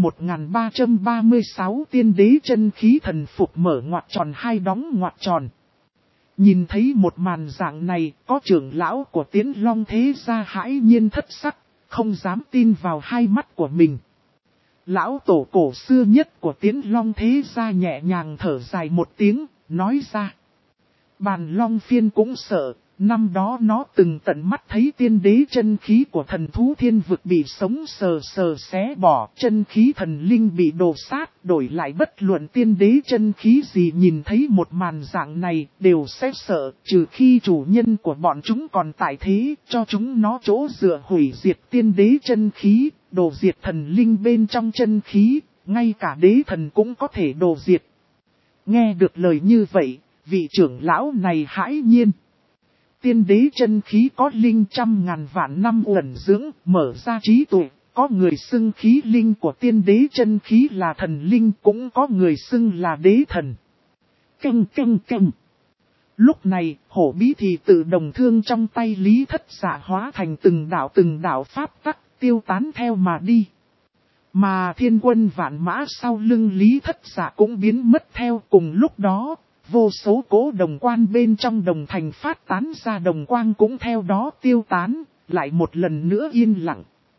1336 tiên đế chân khí thần phục mở ngoặc tròn hai đóng ngoặc tròn. Nhìn thấy một màn dạng này, có trưởng lão của Tiến Long thế gia hãi nhiên thất sắc, không dám tin vào hai mắt của mình. Lão tổ cổ xưa nhất của Tiến Long thế gia nhẹ nhàng thở dài một tiếng, nói ra. Bàn Long Phiên cũng sợ. Năm đó nó từng tận mắt thấy tiên đế chân khí của thần thú thiên vực bị sống sờ sờ xé bỏ, chân khí thần linh bị đổ sát, đổi lại bất luận tiên đế chân khí gì nhìn thấy một màn dạng này đều sẽ sợ, trừ khi chủ nhân của bọn chúng còn tại thế, cho chúng nó chỗ dựa hủy diệt tiên đế chân khí, đổ diệt thần linh bên trong chân khí, ngay cả đế thần cũng có thể đổ diệt. Nghe được lời như vậy, vị trưởng lão này hãi nhiên. Tiên đế chân khí có linh trăm ngàn vạn năm uẩn dưỡng, mở ra trí tuệ, có người xưng khí linh của tiên đế chân khí là thần linh, cũng có người xưng là đế thần. Canh. Lúc này, hổ bí thì tự đồng thương trong tay Lý Thất Dạ hóa thành từng đạo pháp tắc, tiêu tán theo mà đi. Mà thiên quân vạn mã sau lưng Lý Thất Dạ cũng biến mất theo. Cùng lúc đó, vô số cố đồng quan bên trong đồng thành phát tán ra, đồng quang cũng theo đó tiêu tán, lại một lần nữa yên lặng.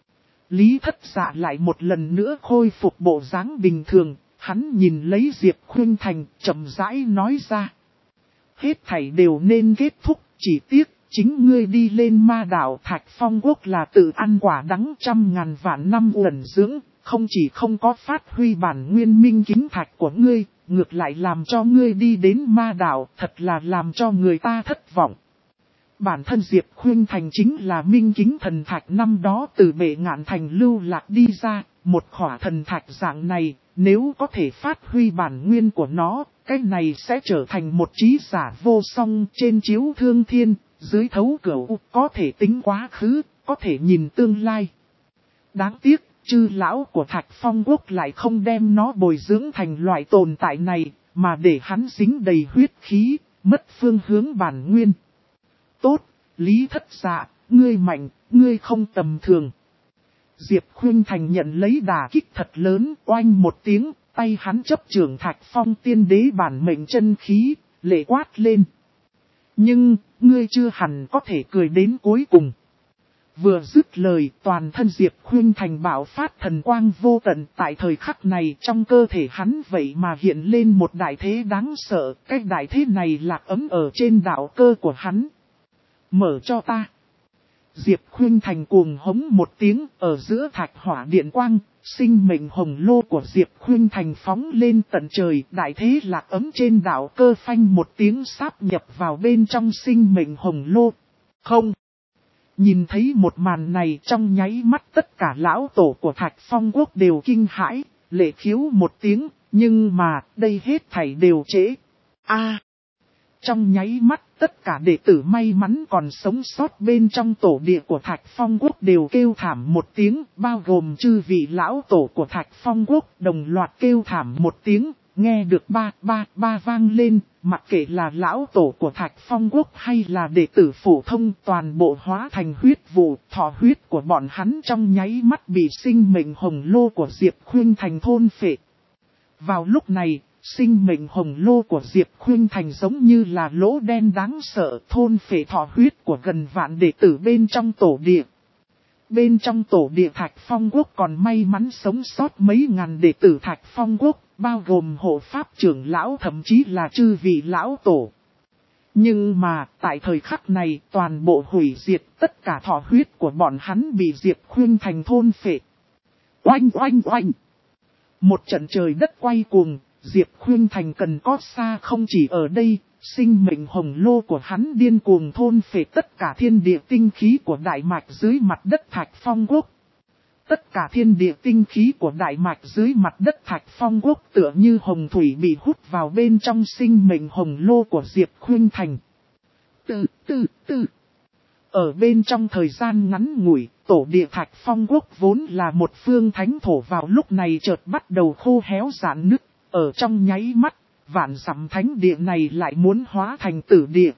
Lý Thất Dạ lại một lần nữa khôi phục bộ dáng bình thường, hắn nhìn lấy Diệp Khuynh Thành, chậm rãi nói ra. Hết thảy đều nên kết thúc, chỉ tiếc, chính ngươi đi lên ma đảo Thạch Phong Quốc là tự ăn quả đắng trăm ngàn vạn năm uẩn dưỡng, không chỉ không có phát huy bản nguyên minh kính thạch của ngươi, ngược lại làm cho ngươi đi đến ma đảo, thật là làm cho người ta thất vọng. Bản thân Diệp Khuynh Thành chính là minh kính thần thạch năm đó từ Bệ Ngạn Thành lưu lạc đi ra, một khỏa thần thạch dạng này, nếu có thể phát huy bản nguyên của nó, cái này sẽ trở thành một trí giả vô song, trên chiếu thương thiên, dưới thấu cửu, có thể tính quá khứ, có thể nhìn tương lai. Đáng tiếc, chư lão của Thạch Phong Quốc lại không đem nó bồi dưỡng thành loại tồn tại này, mà để hắn dính đầy huyết khí, mất phương hướng bản nguyên. Tốt, Lý Thất Dạ, ngươi mạnh, ngươi không tầm thường. Diệp Khuynh Thành nhận lấy đả kích thật lớn, oanh một tiếng, tay hắn chấp trưởng Thạch Phong tiên đế bản mệnh chân khí, lệ quát lên. Nhưng, ngươi chưa hẳn có thể cười đến cuối cùng. Vừa dứt lời, toàn thân Diệp Khuynh Thành bạo phát thần quang vô tận, tại thời khắc này trong cơ thể hắn vậy mà hiện lên một đại thế đáng sợ, cái đại thế này lạc ấm ở trên đạo cơ của hắn. Mở cho ta. Diệp Khuynh Thành cuồng hống một tiếng, ở giữa thạch hỏa điện quang, sinh mệnh hồng lô của Diệp Khuynh Thành phóng lên tận trời, đại thế lạc ấm trên đạo cơ phanh một tiếng sáp nhập vào bên trong sinh mệnh hồng lô. Không. Nhìn thấy một màn này trong nháy mắt tất cả lão tổ của Thạch Phong Quốc đều kinh hãi, lệ khiếu một tiếng, nhưng mà đây hết thảy đều trễ. Trong nháy mắt tất cả đệ tử may mắn còn sống sót bên trong tổ địa của Thạch Phong Quốc đều kêu thảm một tiếng, bao gồm chư vị lão tổ của Thạch Phong Quốc đồng loạt kêu thảm một tiếng, nghe được ba vang lên, mặc kệ là lão tổ của Thạch Phong Quốc hay là đệ tử phổ thông, toàn bộ hóa thành huyết vụ, thọ huyết của bọn hắn trong nháy mắt bị sinh mệnh hồng lô của Diệp Khuynh Thành thôn phệ. Vào lúc này, sinh mệnh hồng lô của Diệp Khuynh Thành giống như là lỗ đen đáng sợ, thôn phệ thọ huyết của gần vạn đệ tử bên trong tổ địa. Bên trong tổ địa Thạch Phong Quốc còn may mắn sống sót mấy ngàn đệ tử Thạch Phong Quốc, bao gồm hộ pháp trưởng lão thậm chí là chư vị lão tổ. Nhưng mà, tại thời khắc này, toàn bộ hủy diệt, tất cả thọ huyết của bọn hắn bị Diệp Khuynh Thành thôn phệ. Oanh oanh oanh! Một trận trời đất quay cuồng, Diệp Khuynh Thành cần có xa không chỉ ở đây, sinh mệnh hồng lô của hắn điên cuồng thôn phệ tất cả thiên địa tinh khí của đại mạch dưới mặt đất Thạch Phong Quốc. Tất cả thiên địa tinh khí của đại mạch dưới mặt đất Thạch Phong Quốc tựa như hồng thủy bị hút vào bên trong sinh mệnh hồng lô của Diệp Khuynh Thành. Ở bên trong thời gian ngắn ngủi, tổ địa Thạch Phong Quốc vốn là một phương thánh thổ vào lúc này chợt bắt đầu khô héo rạn nứt, ở trong nháy mắt, vạn dặm thánh địa này lại muốn hóa thành tử địa.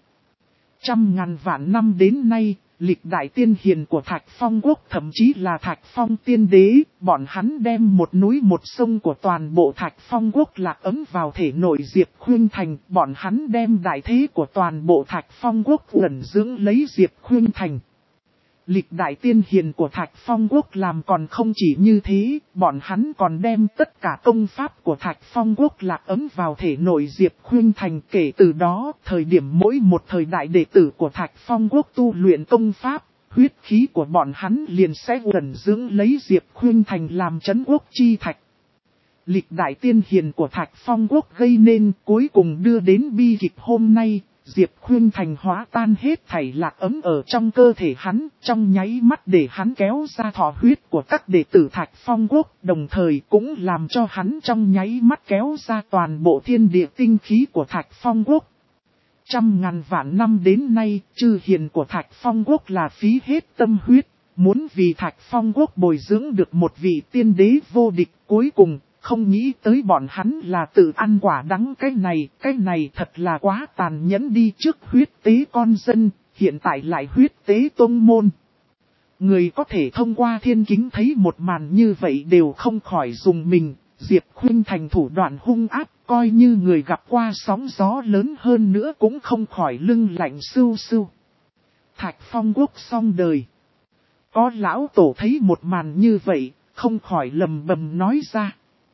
Trăm ngàn vạn năm đến nay, lịch đại tiên hiền của Thạch Phong Quốc thậm chí là Thạch Phong tiên đế, bọn hắn đem một núi một sông của toàn bộ Thạch Phong Quốc lạc ấm vào thể nội Diệp Khuynh Thành, bọn hắn đem đại thế của toàn bộ Thạch Phong Quốc ẩn dưỡng lấy Diệp Khuynh Thành. Lịch đại tiên hiền của Thạch Phong Quốc làm còn không chỉ như thế, bọn hắn còn đem tất cả công pháp của Thạch Phong Quốc lạc ấm vào thể nội Diệp Khuynh Thành. Kể từ đó, thời điểm mỗi một thời đại đệ tử của Thạch Phong Quốc tu luyện công pháp, huyết khí của bọn hắn liền sẽ ẩn dưỡng lấy Diệp Khuynh Thành làm trấn quốc chi thạch. Lịch đại tiên hiền của Thạch Phong Quốc gây nên cuối cùng đưa đến bi kịch hôm nay. Diệp Khuynh Thành hóa tan hết thảy lạc ấm ở trong cơ thể hắn, trong nháy mắt để hắn kéo ra thọ huyết của các đệ tử Thạch Phong Quốc, đồng thời cũng làm cho hắn trong nháy mắt kéo ra toàn bộ thiên địa tinh khí của Thạch Phong Quốc. Trăm ngàn vạn năm đến nay, chư hiền của Thạch Phong Quốc là phí hết tâm huyết, muốn vì Thạch Phong Quốc bồi dưỡng được một vị tiên đế vô địch, cuối cùng không nghĩ tới bọn hắn là tự ăn quả đắng. Cái này thật là quá tàn nhẫn đi, trước huyết tế con dân, hiện tại lại huyết tế tông môn. Người có thể thông qua thiên kính thấy một màn như vậy đều không khỏi dùng mình, Diệp Khuynh Thành thủ đoạn hung ác, coi như người gặp qua sóng gió lớn hơn nữa cũng không khỏi lưng lạnh sưu sưu. Thạch Phong Quốc xong đời. Có lão tổ thấy một màn như vậy, không khỏi lầm bầm nói ra.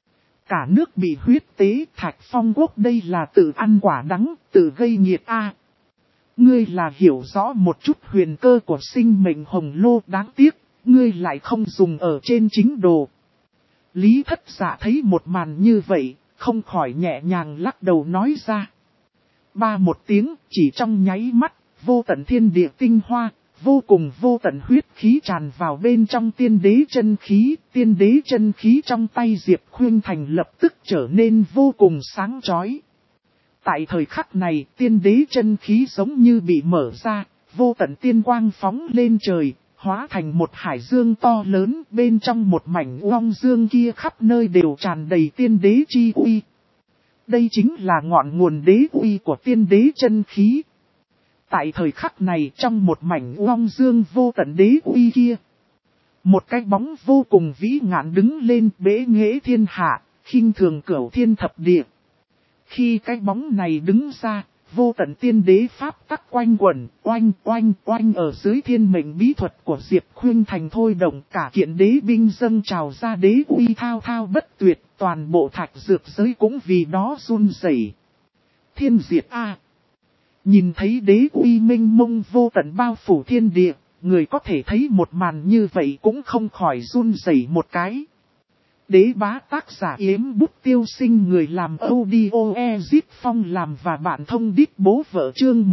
Cả nước bị huyết tế, Thạch Phong Quốc đây là tự ăn quả đắng, tự gây nghiệt a. Ngươi là hiểu rõ một chút huyền cơ của sinh mệnh hồng lô, đáng tiếc, ngươi lại không dùng ở trên chính đồ. Lý Thất Dạ thấy một màn như vậy, không khỏi nhẹ nhàng lắc đầu nói ra. Ba một tiếng, chỉ trong nháy mắt, vô tận thiên địa tinh hoa, vô cùng vô tận huyết khí tràn vào bên trong tiên đế chân khí trong tay Diệp Khuynh Thành lập tức trở nên vô cùng sáng chói. Tại thời khắc này, tiên đế chân khí giống như bị mở ra, vô tận tiên quang phóng lên trời, hóa thành một hải dương to lớn, bên trong một mảnh uong dương kia khắp nơi đều tràn đầy tiên đế chi uy. Đây chính là ngọn nguồn đế uy của tiên đế chân khí. Tại thời khắc này, trong một mảnh uong dương vô tận đế uy kia, một cái bóng vô cùng vĩ ngạn đứng lên, bế nghệ thiên hạ, khinh thường cửu thiên thập địa. Khi cái bóng này đứng ra, vô tận tiên đế pháp tắc quanh quẩn, oanh ở dưới thiên mệnh bí thuật của Diệp Khuynh Thành thôi động, cả kiện đế binh dâng trào ra, đế uy thao thao bất tuyệt, toàn bộ thạch dược giới cũng vì đó run rẩy. Thiên diệt a! Nhìn thấy đế uy minh mông vô tận bao phủ thiên địa, người có thể thấy một màn như vậy cũng không khỏi run rẩy một cái. Đế bá tác giả Yếm Bút Tiêu Sinh, người làm audio Ezip Phong làm và bạn thông đít bố vợ, chương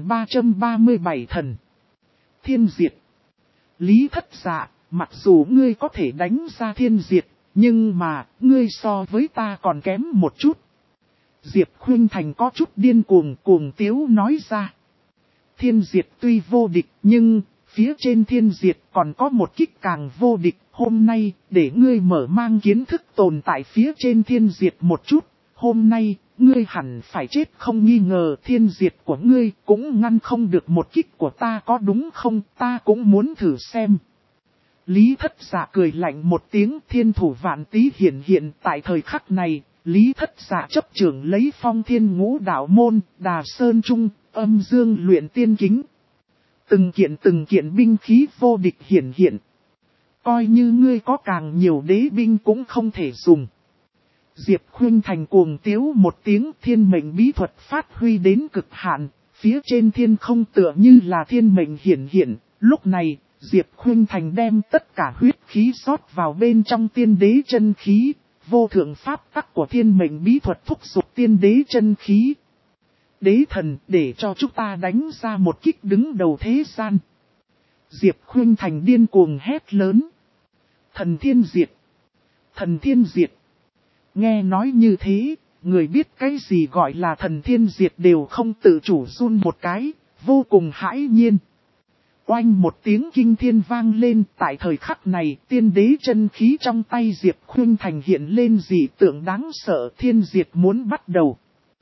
1337 thần. Thiên diệt. Lý Thất Dạ, mặc dù ngươi có thể đánh ra thiên diệt, nhưng mà, ngươi so với ta còn kém một chút. Diệp Khuynh Thành có chút điên cuồng tiếu nói ra. Thiên diệt tuy vô địch, nhưng phía trên thiên diệt còn có một kích càng vô địch. Hôm nay, để ngươi mở mang kiến thức tồn tại phía trên thiên diệt một chút. Hôm nay, ngươi hẳn phải chết không nghi ngờ, thiên diệt của ngươi cũng ngăn không được một kích của ta có đúng không, ta cũng muốn thử xem. Lý Thất Dạ cười lạnh một tiếng, thiên thủ vạn tý hiện tại thời khắc này, Lý Thất Dạ chấp trưởng lấy Phong Thiên Ngũ Đạo môn, Đà Sơn Trung, Âm Dương luyện tiên kính. Từng kiện binh khí vô địch hiện. Coi như ngươi có càng nhiều đế binh cũng không thể dùng. Diệp Khuynh Thành cuồng tiếu một tiếng, thiên mệnh bí thuật phát huy đến cực hạn, phía trên thiên không tựa như là thiên mệnh hiện. Lúc này, Diệp Khuynh Thành đem tất cả huyết khí rót vào bên trong tiên đế chân khí, vô thượng pháp tắc của thiên mệnh bí thuật thúc giục tiên đế chân khí. Đế thần, để cho chúng ta đánh ra một kích đứng đầu thế gian. Diệp Khuynh Thành điên cuồng hét lớn. Thần thiên diệt! Thần thiên diệt! Nghe nói như thế, người biết cái gì gọi là thần thiên diệt đều không tự chủ run một cái, vô cùng hãi nhiên. Oanh một tiếng kinh thiên vang lên, tại thời khắc này, tiên đế chân khí trong tay Diệp Khuynh Thành hiện lên dị tượng đáng sợ, thiên diệt muốn bắt đầu.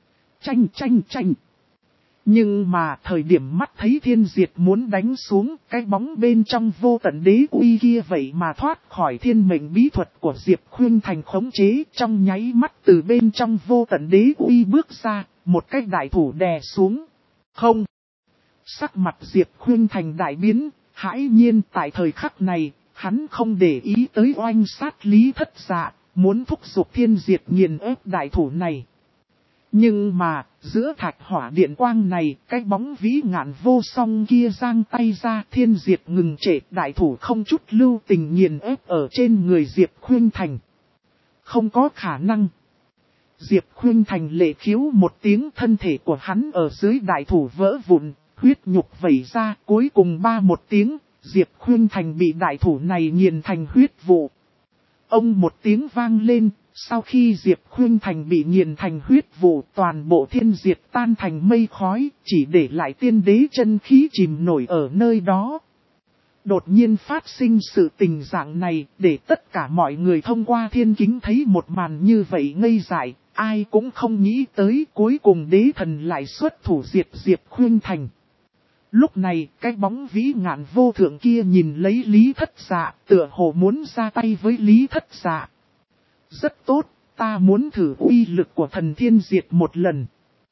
Tranh. Nhưng mà thời điểm mắt thấy thiên diệt muốn đánh xuống, cái bóng bên trong vô tận đế uy kia vậy mà thoát khỏi thiên mệnh bí thuật của Diệp Khuynh Thành khống chế, trong nháy mắt từ bên trong vô tận đế uy bước ra, một cái đại thủ đè xuống. Không! Sắc mặt Diệp Khuynh Thành đại biến, hãi nhiên tại thời khắc này, hắn không để ý tới oanh sát Lý Thất Dạ, muốn thúc giục thiên diệt nghiền ép đại thủ này. Nhưng mà, giữa thạch hỏa điện quang này, cái bóng vĩ ngạn vô song kia giang tay ra, thiên diệt ngừng trệ, đại thủ không chút lưu tình nghiền ép ở trên người Diệp Khuynh Thành. Không có khả năng. Diệp Khuynh Thành lệ khiếu một tiếng, thân thể của hắn ở dưới đại thủ vỡ vụn, huyết nhục vẩy ra, cuối cùng ba một tiếng, Diệp Khuynh Thành bị đại thủ này nghiền thành huyết vụ. Ông một tiếng vang lên. Sau khi Diệp Khuynh Thành bị nghiền thành huyết vụ, toàn bộ thiên diệt tan thành mây khói, chỉ để lại tiên đế chân khí chìm nổi ở nơi đó. Đột nhiên phát sinh sự tình dạng này, để tất cả mọi người thông qua thiên kính thấy một màn như vậy ngây dại, ai cũng không nghĩ tới cuối cùng đế thần lại xuất thủ diệt Diệp Khuynh Thành. Lúc này, cái bóng vĩ ngạn vô thượng kia nhìn lấy Lý Thất Dạ, tựa hồ muốn ra tay với Lý Thất Dạ. Rất tốt, ta muốn thử uy lực của thần thiên diệt một lần.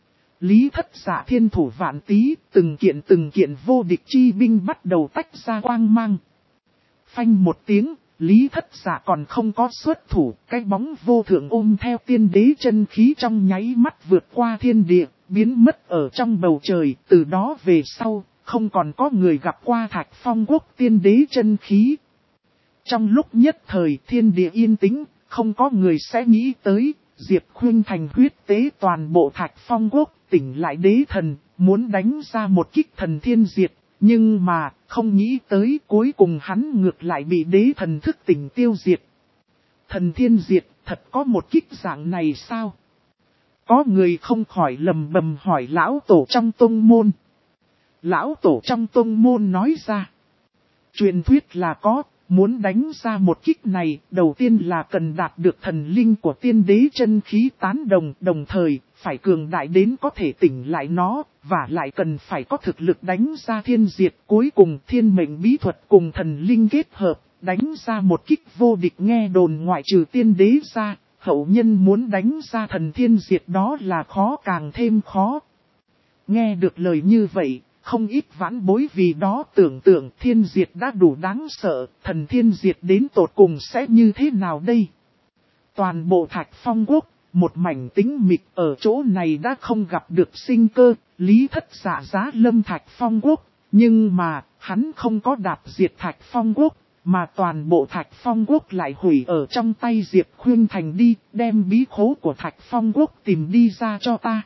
Lý Thất Dạ thiên thủ vạn tý, từng kiện vô địch chi binh bắt đầu tách ra quang mang. Phanh một tiếng, Lý Thất Dạ còn không có xuất thủ, cái bóng vô thượng ôm theo tiên đế chân khí trong nháy mắt vượt qua thiên địa, biến mất ở trong bầu trời, từ đó về sau, không còn có người gặp qua Thạch Phong Quốc tiên đế chân khí. Trong lúc nhất thời thiên địa yên tĩnh, không có người sẽ nghĩ tới, Diệp Khuynh Thành huyết tế toàn bộ Thạch Phong Quốc, tỉnh lại đế thần, muốn đánh ra một kích thần thiên diệt, nhưng mà, không nghĩ tới cuối cùng hắn ngược lại bị đế thần thức tỉnh tiêu diệt. Thần thiên diệt, thật có một kích dạng này sao? Có người không khỏi lầm bầm hỏi lão tổ trong tông môn. Lão tổ trong tông môn nói ra, truyền thuyết là có. Muốn đánh ra một kích này, đầu tiên là cần đạt được thần linh của tiên đế chân khí tán đồng, đồng thời, phải cường đại đến có thể tỉnh lại nó, và lại cần phải có thực lực đánh ra thiên diệt, cuối cùng thiên mệnh bí thuật cùng thần linh kết hợp, đánh ra một kích vô địch. Nghe đồn ngoại trừ tiên đế ra, hậu nhân muốn đánh ra thần thiên diệt đó là khó càng thêm khó. Nghe được lời như vậy, không ít vãn bối vì đó tưởng tượng thiên diệt đã đủ đáng sợ, thần thiên diệt đến tột cùng sẽ như thế nào đây? Toàn bộ Thạch Phong Quốc, một mảnh tĩnh mịch ở chỗ này đã không gặp được sinh cơ, Lý Thất Dạ giá lâm Thạch Phong Quốc, nhưng mà, hắn không có đạp diệt Thạch Phong Quốc, mà toàn bộ Thạch Phong Quốc lại hủy ở trong tay Diệp Khuynh Thành đi, đem bí khố của Thạch Phong Quốc tìm đi ra cho ta.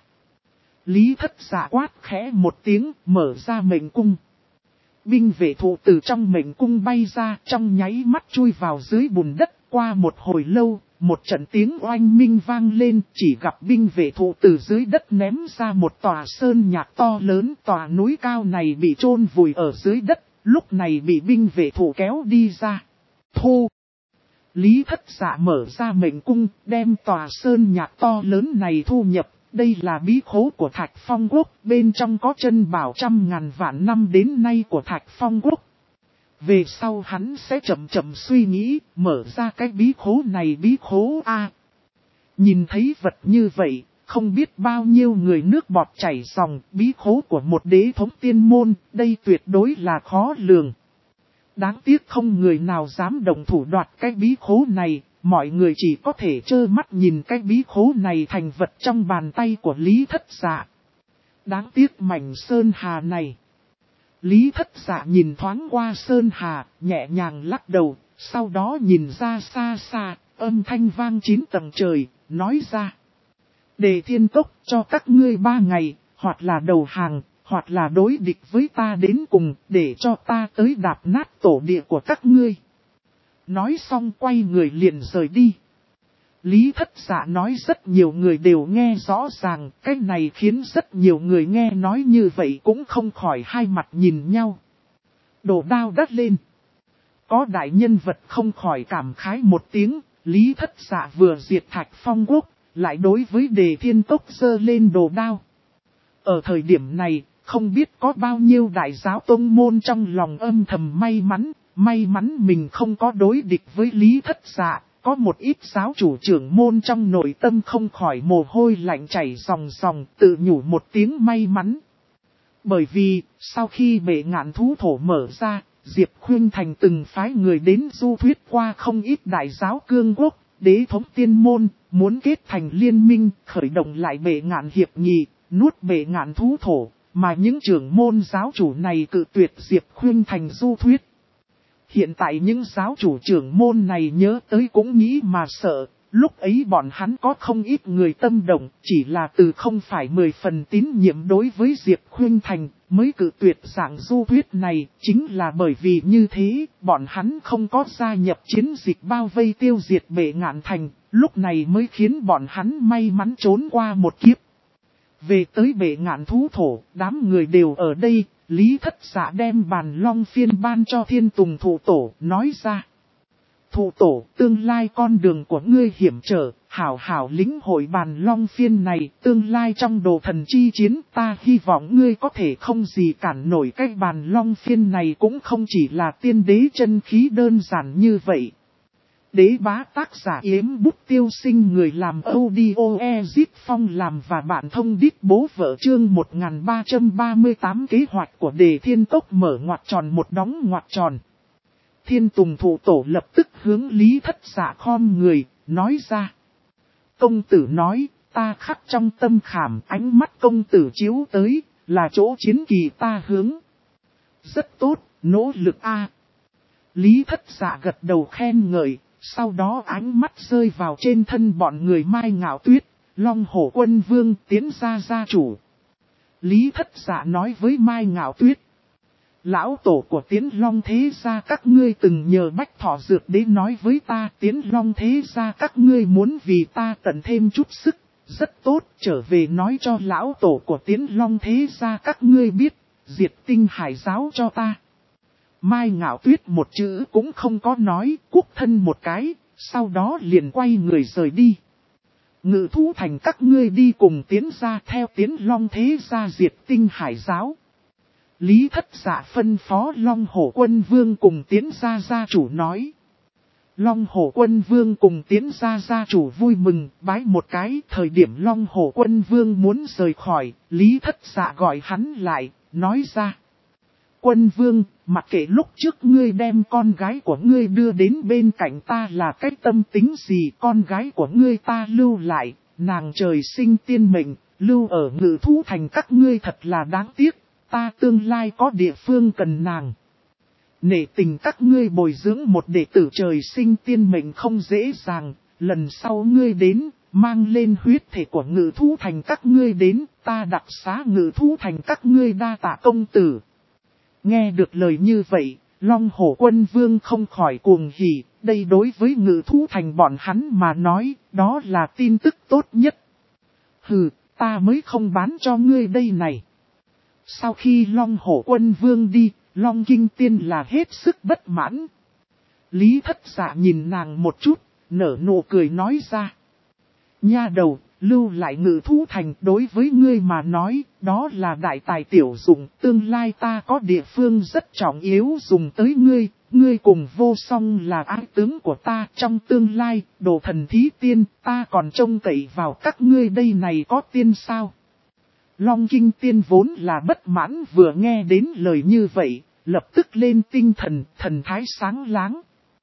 Lý Thất Dạ quát khẽ một tiếng, mở ra mệnh cung. Binh vệ thủ từ trong mệnh cung bay ra, trong nháy mắt chui vào dưới bùn đất. Qua một hồi lâu, một trận tiếng oanh minh vang lên, chỉ gặp binh vệ thủ từ dưới đất ném ra một tòa sơn nhạc to lớn. Tòa núi cao này bị chôn vùi ở dưới đất, lúc này bị binh vệ thủ kéo đi ra. Thu! Lý Thất Dạ mở ra mệnh cung, đem tòa sơn nhạc to lớn này thu nhập. đây là bí khố của Thạch Phong Quốc, bên trong có chân bảo trăm ngàn vạn năm đến nay của Thạch Phong Quốc. Về sau hắn sẽ chậm chậm suy nghĩ, mở ra cái bí khố này bí khố A. Nhìn thấy vật như vậy, không biết bao nhiêu người nước bọt chảy ròng, bí khố của một đế thống tiên môn, đây tuyệt đối là khó lường. Đáng tiếc không người nào dám động thủ đoạt cái bí khố này, mọi người chỉ có thể trơ mắt nhìn cái bí khố này thành vật trong bàn tay của Lý Thất Dạ. Đáng tiếc mảnh sơn hà này. Lý Thất Dạ nhìn thoáng qua sơn hà, nhẹ nhàng lắc đầu, sau đó nhìn ra xa xa, âm thanh vang 9 tầng trời, nói ra. Đề Thiên Cốc cho các ngươi 3 ngày, hoặc là đầu hàng, hoặc là đối địch với ta đến cùng, để cho ta tới đạp nát tổ địa của các ngươi. Nói xong quay người liền rời đi. Lý Thất Dạ nói rất nhiều người đều nghe rõ ràng, cái này khiến rất nhiều người nghe nói như vậy cũng không khỏi hai mặt nhìn nhau. Đồ đao đắt lên. Có đại nhân vật không khỏi cảm khái một tiếng, Lý Thất Dạ vừa diệt Thạch Phong Quốc, lại đối với Đề Thiên Cốc giơ lên đồ đao. Ở thời điểm này, không biết có bao nhiêu đại giáo tông môn trong lòng âm thầm may mắn mình không có đối địch với Lý Thất Dạ. Có một ít giáo chủ trưởng môn trong nội tâm không khỏi mồ hôi lạnh chảy ròng ròng, tự nhủ một tiếng may mắn. Bởi vì, sau khi bệ ngạn thú thổ mở ra, Diệp Khuynh Thành từng phái người đến du thuyết qua không ít đại giáo cương quốc, đế thống tiên môn, muốn kết thành liên minh, khởi động lại bệ ngạn hiệp nghị, nuốt bệ ngạn thú thổ, mà những trưởng môn giáo chủ này cự tuyệt Diệp Khuynh Thành du thuyết. Hiện tại những giáo chủ trưởng môn này nhớ tới cũng nghĩ mà sợ, lúc ấy bọn hắn có không ít người tâm động, chỉ là từ không phải 10 phần tín nhiệm đối với Diệp Khuynh Thành, mới cự tuyệt dạng du thuyết này, chính là bởi vì như thế, bọn hắn không có gia nhập chiến dịch bao vây tiêu diệt bệ ngạn thành, lúc này mới khiến bọn hắn may mắn trốn qua một kiếp. Về tới bệ ngạn thú thổ, đám người đều ở đây. Lý Thất Dạ đem bàn long phiên ban cho Thiên Tùng Thụ Tổ, nói ra. Thụ Tổ, tương lai con đường của ngươi hiểm trở, hảo hảo lĩnh hội bàn long phiên này, tương lai trong đồ thần chi chiến, ta hy vọng ngươi có thể không gì cản nổi cái bàn long phiên này cũng không chỉ là tiên đế chân khí đơn giản như vậy. Đế bá tác giả Yếm Bút Tiêu Sinh, người làm audio Ezit Phong làm và bạn thông đít bố vợ chương 1338 kế hoạch của Đề Thiên Cốc mở ngoặc tròn một đóng ngoặc tròn. Thiên Tùng Thụ Tổ lập tức hướng Lý Thất Dạ khom người, nói ra. Công tử nói, ta khắc trong tâm khảm, ánh mắt công tử chiếu tới, là chỗ chiến kỳ ta hướng. Rất tốt, nỗ lực a. Lý Thất Dạ gật đầu khen ngợi. Sau đó ánh mắt rơi vào trên thân bọn người Mai Ngạo Tuyết, Long Hổ Quân Vương tiến ra gia chủ. Lý Thất Dạ nói với Mai Ngạo Tuyết. Lão tổ của Tiến Long thế gia các ngươi từng nhờ Bách Thọ Dược Đế nói với ta, Tiến Long thế gia các ngươi muốn vì ta tận thêm chút sức, rất tốt, trở về nói cho lão tổ của Tiến Long thế gia các ngươi biết, diệt Tinh Hải giáo cho ta. Mai Ngạo Tuyết một chữ cũng không có nói, cúc thân một cái, sau đó liền quay người rời đi. Ngự thú thành các ngươi đi cùng tiến ra theo Tiến Long thế gia diệt Tinh Hải giáo. Lý Thất Dạ phân phó Long Hổ Quân Vương cùng tiến ra gia chủ nói. Long Hổ Quân Vương cùng tiến ra gia chủ vui mừng, bái một cái. Thời điểm Long Hổ Quân Vương muốn rời khỏi, Lý Thất Dạ gọi hắn lại, nói ra. Quân Vương, mặc kệ lúc trước ngươi đem con gái của ngươi đưa đến bên cạnh ta là cái tâm tính gì, con gái của ngươi ta lưu lại, nàng trời sinh tiên mệnh, lưu ở Ngự Thú thành các ngươi thật là đáng tiếc, ta tương lai có địa phương cần nàng. Nể tình các ngươi bồi dưỡng một đệ tử trời sinh tiên mệnh không dễ dàng, lần sau ngươi đến, mang lên huyết thể của Ngự Thú thành các ngươi đến, ta đặc xá Ngự Thú thành các ngươi đa tạ công tử. Nghe được lời như vậy, Long Hổ Quân Vương không khỏi cuồng hỉ, đây đối với Ngự Thú thành bọn hắn mà nói, đó là tin tức tốt nhất. Hừ, ta mới không bán cho ngươi đây này. Sau khi Long Hổ Quân Vương đi, Long Kinh Tiên là hết sức bất mãn. Lý Thất Dạ nhìn nàng một chút, nở nụ cười nói ra. Nha đầu, Lưu lại Ngự Thú Thành đối với ngươi mà nói, đó là đại tài tiểu dụng, tương lai ta có địa phương rất trọng yếu dùng tới ngươi, ngươi cùng Vô Song là ái tướng của ta, trong tương lai, đồ thần thí tiên, ta còn trông cậy vào các ngươi đây này có tiên sao? Long Kinh Tiên vốn là bất mãn vừa nghe đến lời như vậy, lập tức lên tinh thần, thần thái sáng láng.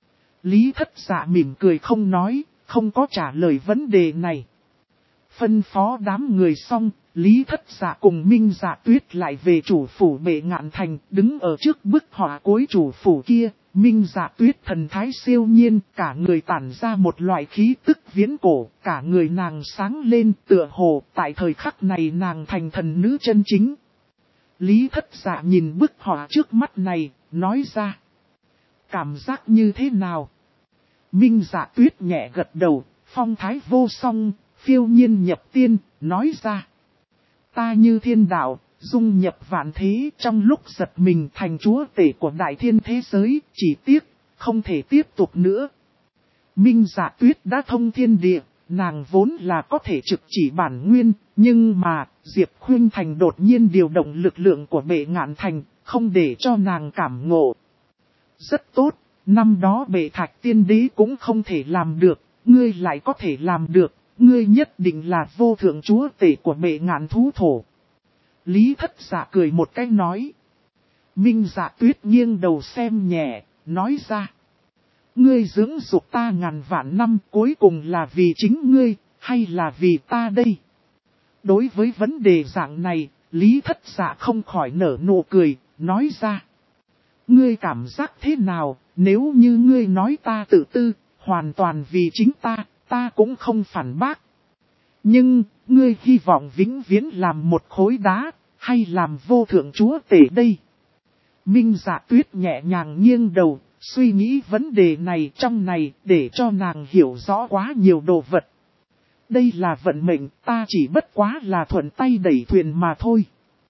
Lý Thất Dạ mỉm cười không nói, không có trả lời vấn đề này. Phân phó đám người xong, Lý Thất Dạ cùng Minh Dạ Tuyết lại về chủ phủ Bệ Ngạn Thành, đứng ở trước bức họa cuối chủ phủ kia. Minh Dạ Tuyết thần thái siêu nhiên, cả người tản ra một loại khí tức viễn cổ, cả người nàng sáng lên tựa hồ, tại thời khắc này nàng thành thần nữ chân chính. Lý Thất Dạ nhìn bức họa trước mắt này, nói ra. Cảm giác như thế nào? Minh Dạ Tuyết nhẹ gật đầu, phong thái vô song, phiêu nhiên nhập tiên, nói ra. Ta như thiên đạo, dung nhập vạn thế trong lúc giật mình thành chúa tể của đại thiên thế giới, chỉ tiếc, không thể tiếp tục nữa. Minh Dạ Tuyết đã thông thiên địa, nàng vốn là có thể trực chỉ bản nguyên, nhưng mà, Diệp Khuynh Thành đột nhiên điều động lực lượng của Bệ Ngạn Thành, không để cho nàng cảm ngộ. Rất tốt, năm đó Bệ Thạch Tiên Đế cũng không thể làm được, ngươi lại có thể làm được, ngươi nhất định là vô thượng chúa tể của Bệ Ngạn thú thổ. Lý Thất Dạ cười một cái nói. Minh Dạ Tuyết nghiêng đầu xem nhẹ, nói ra. Ngươi dưỡng dục ta ngàn vạn năm cuối cùng là vì chính ngươi, hay là vì ta đây? Đối với vấn đề dạng này, Lý Thất Dạ không khỏi nở nụ cười, nói ra. Ngươi cảm giác thế nào, nếu như ngươi nói ta tự tư, hoàn toàn vì chính ta cũng không phản bác. Nhưng, ngươi hy vọng vĩnh viễn làm một khối đá, hay làm vô thượng chúa tể đây? Minh Dạ Tuyết nhẹ nhàng nghiêng đầu, suy nghĩ vấn đề này trong này để cho nàng hiểu rõ quá nhiều đồ vật. Đây là vận mệnh, ta chỉ bất quá là thuận tay đẩy thuyền mà thôi.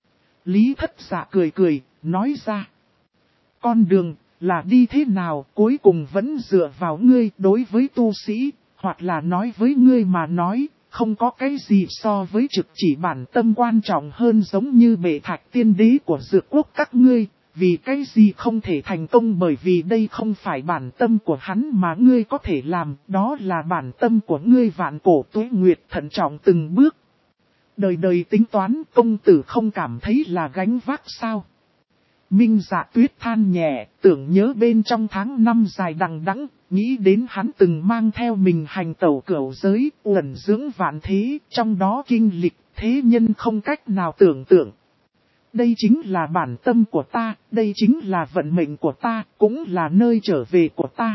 Lý Thất Dạ cười cười, nói ra. Con đường, là đi thế nào cuối cùng vẫn dựa vào ngươi đối với tu sĩ, hoặc là nói với ngươi mà nói. Không có cái gì so với trực chỉ bản tâm quan trọng hơn giống như Bệ Thạch Tiên Đế của Dược Quốc các ngươi, vì cái gì không thể thành công bởi vì đây không phải bản tâm của hắn mà ngươi có thể làm, đó là bản tâm của ngươi vạn cổ tuế nguyệt thận trọng từng bước. Đời đời tính toán công tử không cảm thấy là gánh vác sao? Minh Dạ Tuyết than nhẹ, tưởng nhớ bên trong tháng năm dài đằng đẵng, nghĩ đến hắn từng mang theo mình hành tẩu cửu giới, uẩn dưỡng vạn thế, trong đó kinh lịch, thế nhân không cách nào tưởng tượng. Đây chính là bản tâm của ta, đây chính là vận mệnh của ta, cũng là nơi trở về của ta.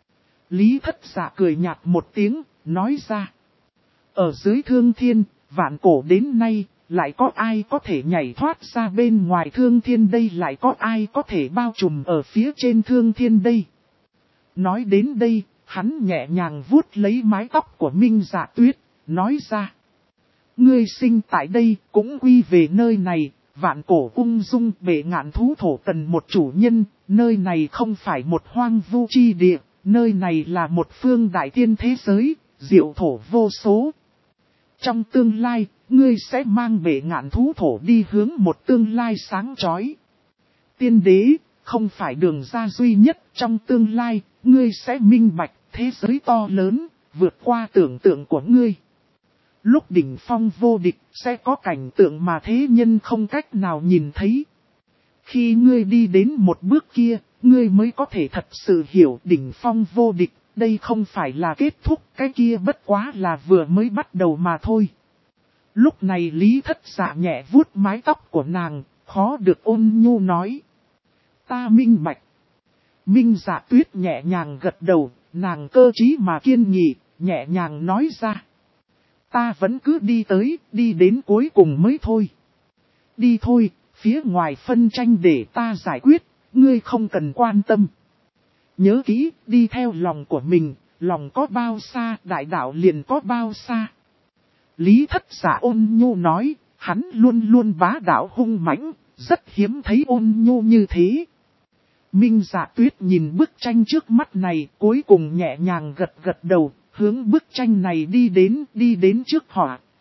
Lý Thất Dạ cười nhạt một tiếng, nói ra. Ở dưới thương thiên, vạn cổ đến nay, lại có ai có thể nhảy thoát ra bên ngoài thương thiên đây, lại có ai có thể bao trùm ở phía trên thương thiên đây. Nói đến đây, hắn nhẹ nhàng vuốt lấy mái tóc của Minh Dạ Tuyết, nói ra. Ngươi sinh tại đây, cũng quy về nơi này, vạn cổ ung dung Bệ Ngạn thú thổ cần một chủ nhân, nơi này không phải một hoang vu chi địa, nơi này là một phương đại thiên thế giới, diệu thổ vô số. Trong tương lai, ngươi sẽ mang Bệ Ngạn thú thổ đi hướng một tương lai sáng chói. Tiên đế, không phải đường ra duy nhất, trong tương lai, ngươi sẽ minh bạch thế giới to lớn, vượt qua tưởng tượng của ngươi. Lúc đỉnh phong vô địch, sẽ có cảnh tượng mà thế nhân không cách nào nhìn thấy. Khi ngươi đi đến một bước kia, ngươi mới có thể thật sự hiểu đỉnh phong vô địch, đây không phải là kết thúc, cái kia bất quá là vừa mới bắt đầu mà thôi. Lúc này Lý Thất Dạ nhẹ vuốt mái tóc của nàng, khó được ôn nhu nói. Ta minh bạch. Minh Dạ Tuyết nhẹ nhàng gật đầu, nàng cơ trí mà kiên nghị, nhẹ nhàng nói ra. Ta vẫn cứ đi tới, đi đến cuối cùng mới thôi. Đi thôi, phía ngoài phân tranh để ta giải quyết, ngươi không cần quan tâm. Nhớ kỹ, đi theo lòng của mình, lòng có bao xa, đại đạo liền có bao xa. Lý Thất Dạ ôn nhu nói, hắn luôn luôn bá đạo hung mãnh, rất hiếm thấy ôn nhu như thế. Minh Dạ Tuyết nhìn bức tranh trước mắt này, cuối cùng nhẹ nhàng gật gật đầu, hướng bức tranh này đi đến trước họa,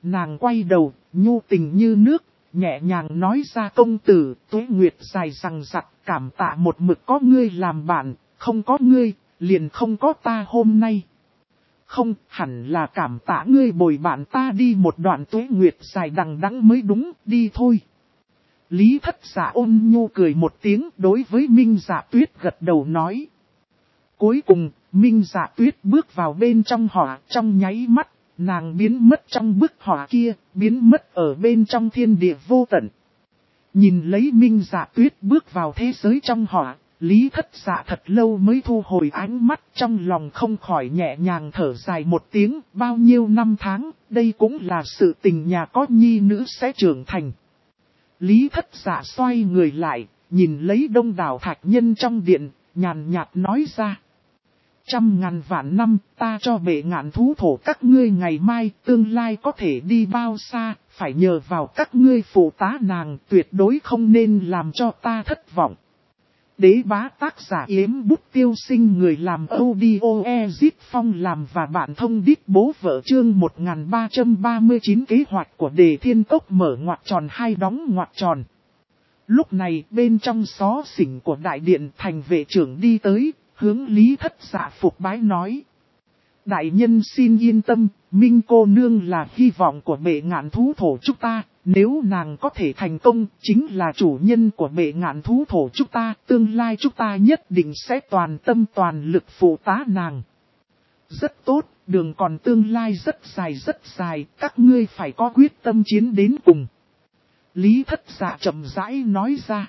nàng quay đầu, nhu tình như nước, nhẹ nhàng nói ra công tử, tuế nguyệt dài rằng rặc, cảm tạ một mực có ngươi làm bạn, không có ngươi, liền không có ta hôm nay. Không, hẳn là cảm tạ ngươi bồi bạn ta đi một đoạn tuế nguyệt dài đằng đẵng mới đúng, đi thôi. Lý Thất Dạ ôn nhu cười một tiếng, đối với Minh Dạ Tuyết gật đầu nói. Cuối cùng, Minh Dạ Tuyết bước vào bên trong hỏa, trong nháy mắt, nàng biến mất trong bức hỏa kia, biến mất ở bên trong thiên địa vô tận. Nhìn lấy Minh Dạ Tuyết bước vào thế giới trong hỏa, Lý Thất Dạ thật lâu mới thu hồi ánh mắt, trong lòng không khỏi nhẹ nhàng thở dài một tiếng, bao nhiêu năm tháng, đây cũng là sự tình nhà có nhi nữ sẽ trưởng thành. Lý Thất Dạ xoay người lại, nhìn lấy đông đảo thạch nhân trong điện, nhàn nhạt nói ra. 100.000 vạn năm, ta cho bệ ngạn thú thổ các ngươi ngày mai, tương lai có thể đi bao xa, phải nhờ vào các ngươi phụ tá nàng, tuyệt đối không nên làm cho ta thất vọng. Đế bá tác giả Yếm Bút Tiêu Sinh, người làm audio Ezit Phong làm và bạn thông đít bố vợ chương 1339. Kế hoạch của Đề Thiên Cốc mở ngoặc tròn hai đóng ngoặc tròn. Lúc này bên trong xó xỉnh của đại điện, thành vệ trưởng đi tới, hướng Lý Thất Dạ phục bái nói. Đại nhân xin yên tâm, Minh cô nương là hy vọng của bệ ngạn thú thổ chúng ta, nếu nàng có thể thành công, chính là chủ nhân của bệ ngạn thú thổ chúng ta, tương lai chúng ta nhất định sẽ toàn tâm toàn lực phụ tá nàng. Rất tốt, đường còn tương lai rất dài, các ngươi phải có quyết tâm chiến đến cùng. Lý Thất Dạ chậm rãi nói ra.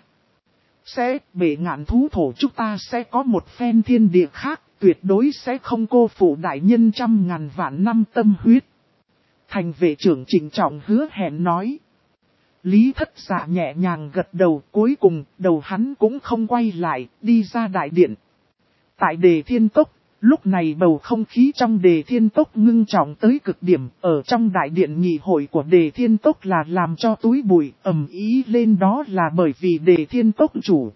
Bệ ngạn thú thổ chúng ta sẽ có một phen thiên địa khác, tuyệt đối sẽ không cô phụ đại nhân 100.000 vạn năm tâm huyết. Thành vệ trưởng trịnh trọng hứa hẹn nói. Lý Thất Dạ nhẹ nhàng gật đầu, cuối cùng đầu hắn cũng không quay lại, đi ra đại điện. Tại Đề Thiên Cốc, lúc này bầu không khí trong Đề Thiên Cốc ngưng trọng tới cực điểm, ở trong đại điện nghị hội của Đề Thiên Cốc là làm cho túi bụi ầm ý lên, đó là bởi vì Đề Thiên Cốc chủ.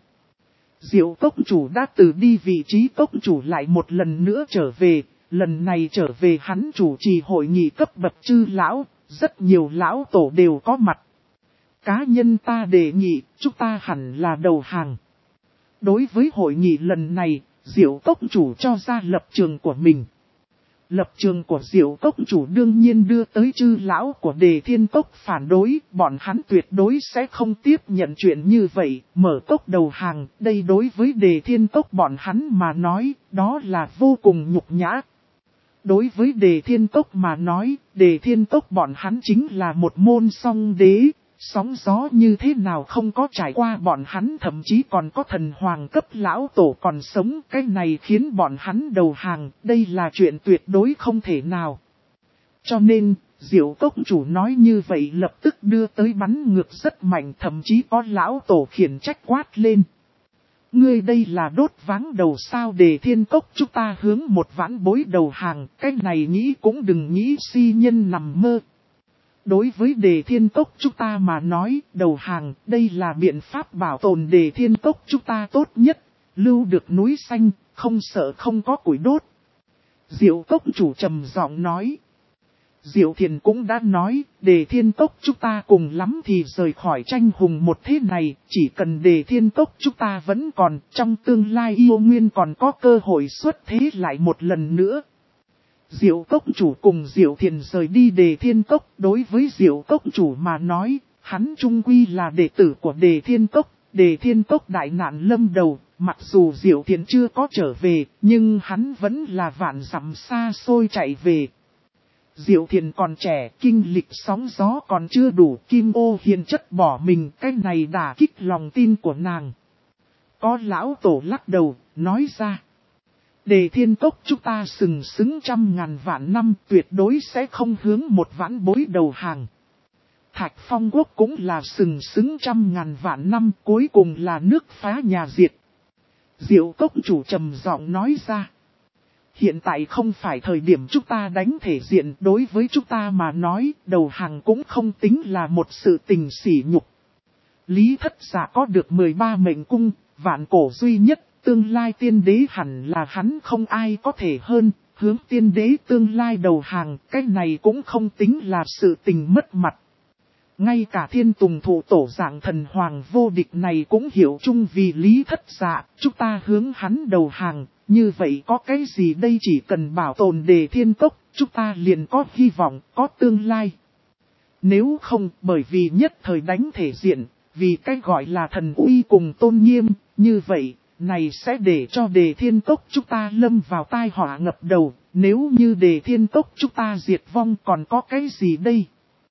Diệu Cốc chủ đã từ đi vị trí cốc chủ lại một lần nữa trở về, lần này trở về hắn chủ trì hội nghị cấp bậc chư lão, rất nhiều lão tổ đều có mặt. Cá nhân ta đề nghị, chúng ta hẳn là đầu hàng. Đối với hội nghị lần này, Diệu Cốc chủ cho ra lập trường của mình. Lập trường của Diệu Cốc chủ đương nhiên đưa tới chư lão của Đề Thiên Cốc phản đối, bọn hắn tuyệt đối sẽ không tiếp nhận chuyện như vậy, mở cốc đầu hàng, đây đối với Đề Thiên Cốc bọn hắn mà nói, đó là vô cùng nhục nhã. Đối với Đề Thiên Cốc mà nói, Đề Thiên Cốc bọn hắn chính là một môn song đế. Sóng gió như thế nào không có trải qua, bọn hắn thậm chí còn có thần hoàng cấp lão tổ còn sống, cái này khiến bọn hắn đầu hàng, đây là chuyện tuyệt đối không thể nào. Cho nên, Diệu Cốc chủ nói như vậy lập tức đưa tới bắn ngược rất mạnh, thậm chí có lão tổ khiển trách quát lên. Ngươi đây là đốt váng đầu sao? Đề Thiên Cốc chúng ta hướng một vãn bối đầu hàng, cái này nghĩ cũng đừng nghĩ, si nhân nằm mơ. Đối với Đề Thiên Cốc chúng ta mà nói, đầu hàng, đây là biện pháp bảo tồn Đề Thiên Cốc chúng ta tốt nhất, lưu được núi xanh, không sợ không có củi đốt. Diệu Cốc chủ trầm giọng nói. Diệu Thiền cũng đã nói, Đề Thiên Cốc chúng ta cùng lắm thì rời khỏi tranh hùng một thế này, chỉ cần Đề Thiên Cốc chúng ta vẫn còn, trong tương lai yêu nguyên còn có cơ hội xuất thế lại một lần nữa. Diệu Cốc chủ cùng Diệu Thiền rời đi Đề Thiên Cốc, đối với Diệu Cốc chủ mà nói, hắn chung quy là đệ tử của Đề Thiên Cốc, Đề Thiên Cốc đại nạn lâm đầu, mặc dù Diệu Thiền chưa có trở về, nhưng hắn vẫn là vạn dặm xa xôi chạy về. Diệu Thiền còn trẻ, kinh lịch sóng gió còn chưa đủ, Kim Ô hiền chất bỏ mình, cái này đả kích lòng tin của nàng. Có lão tổ lắc đầu, nói ra. Đề Thiên Cốc chúng ta sừng sững 100.000 vạn năm, tuyệt đối sẽ không hướng một vãn bối đầu hàng. Thạch Phong Quốc cũng là sừng sững 100.000 vạn năm, cuối cùng là nước phá nhà diệt. Diệu Cốc chủ trầm giọng nói ra. Hiện tại không phải thời điểm chúng ta đánh thể diện, đối với chúng ta mà nói, đầu hàng cũng không tính là một sự tình sỉ nhục. Lý Thất Dạ có được 13 mệnh cung, vạn cổ duy nhất. Tương lai tiên đế hẳn là hắn không ai có thể hơn, hướng tiên đế tương lai đầu hàng, cái này cũng không tính là sự tình mất mặt. Ngay cả Thiên Tùng Thụ tổ dạng thần hoàng vô địch này cũng hiểu chung vì Lý Thất Dạ, chúng ta hướng hắn đầu hàng, như vậy có cái gì đây, chỉ cần bảo tồn Đề Thiên Cốc, chúng ta liền có hy vọng, có tương lai. Nếu không, bởi vì nhất thời đánh thể diện, vì cái gọi là thần uy cùng tôn nghiêm, như vậy, này sẽ để cho Đề Thiên Cốc chúng ta lâm vào tai họa ngập đầu, nếu như Đề Thiên Cốc chúng ta diệt vong còn có cái gì đây?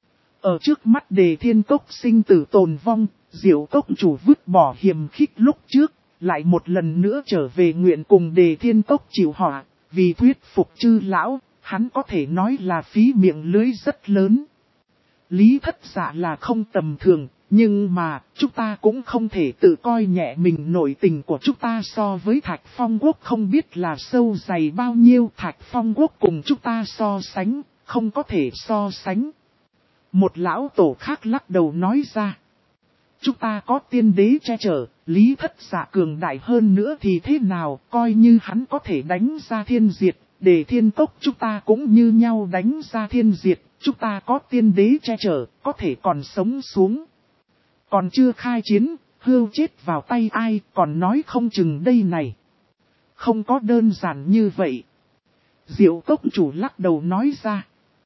Ở trước mắt Đề Thiên Cốc sinh tử tồn vong, Diệu Cốc chủ vứt bỏ hiềm khích lúc trước, lại một lần nữa trở về nguyện cùng Đề Thiên Cốc chịu họa, vì thuyết phục chư lão, hắn có thể nói là phí miệng lưới rất lớn. Lý Thất Dạ là không tầm thường, nhưng mà chúng ta cũng không thể tự coi nhẹ mình, nội tình của chúng ta so với Thạch Phong Quốc không biết là sâu dày bao nhiêu, Thạch Phong Quốc cùng chúng ta so sánh, không có thể so sánh. Một lão tổ khác lắc đầu nói ra. Chúng ta có tiên đế che chở, Lý Thất Dạ cường đại hơn nữa thì thế nào, coi như hắn có thể đánh ra thiên diệt, Đề Thiên Cốc chúng ta cũng như nhau đánh ra thiên diệt, chúng ta có tiên đế che chở, có thể còn sống xuống. Còn chưa khai chiến, hươu chết vào tay ai, còn nói không chừng đây này. Không có đơn giản như vậy. Diệu Cốc chủ lắc đầu nói ra.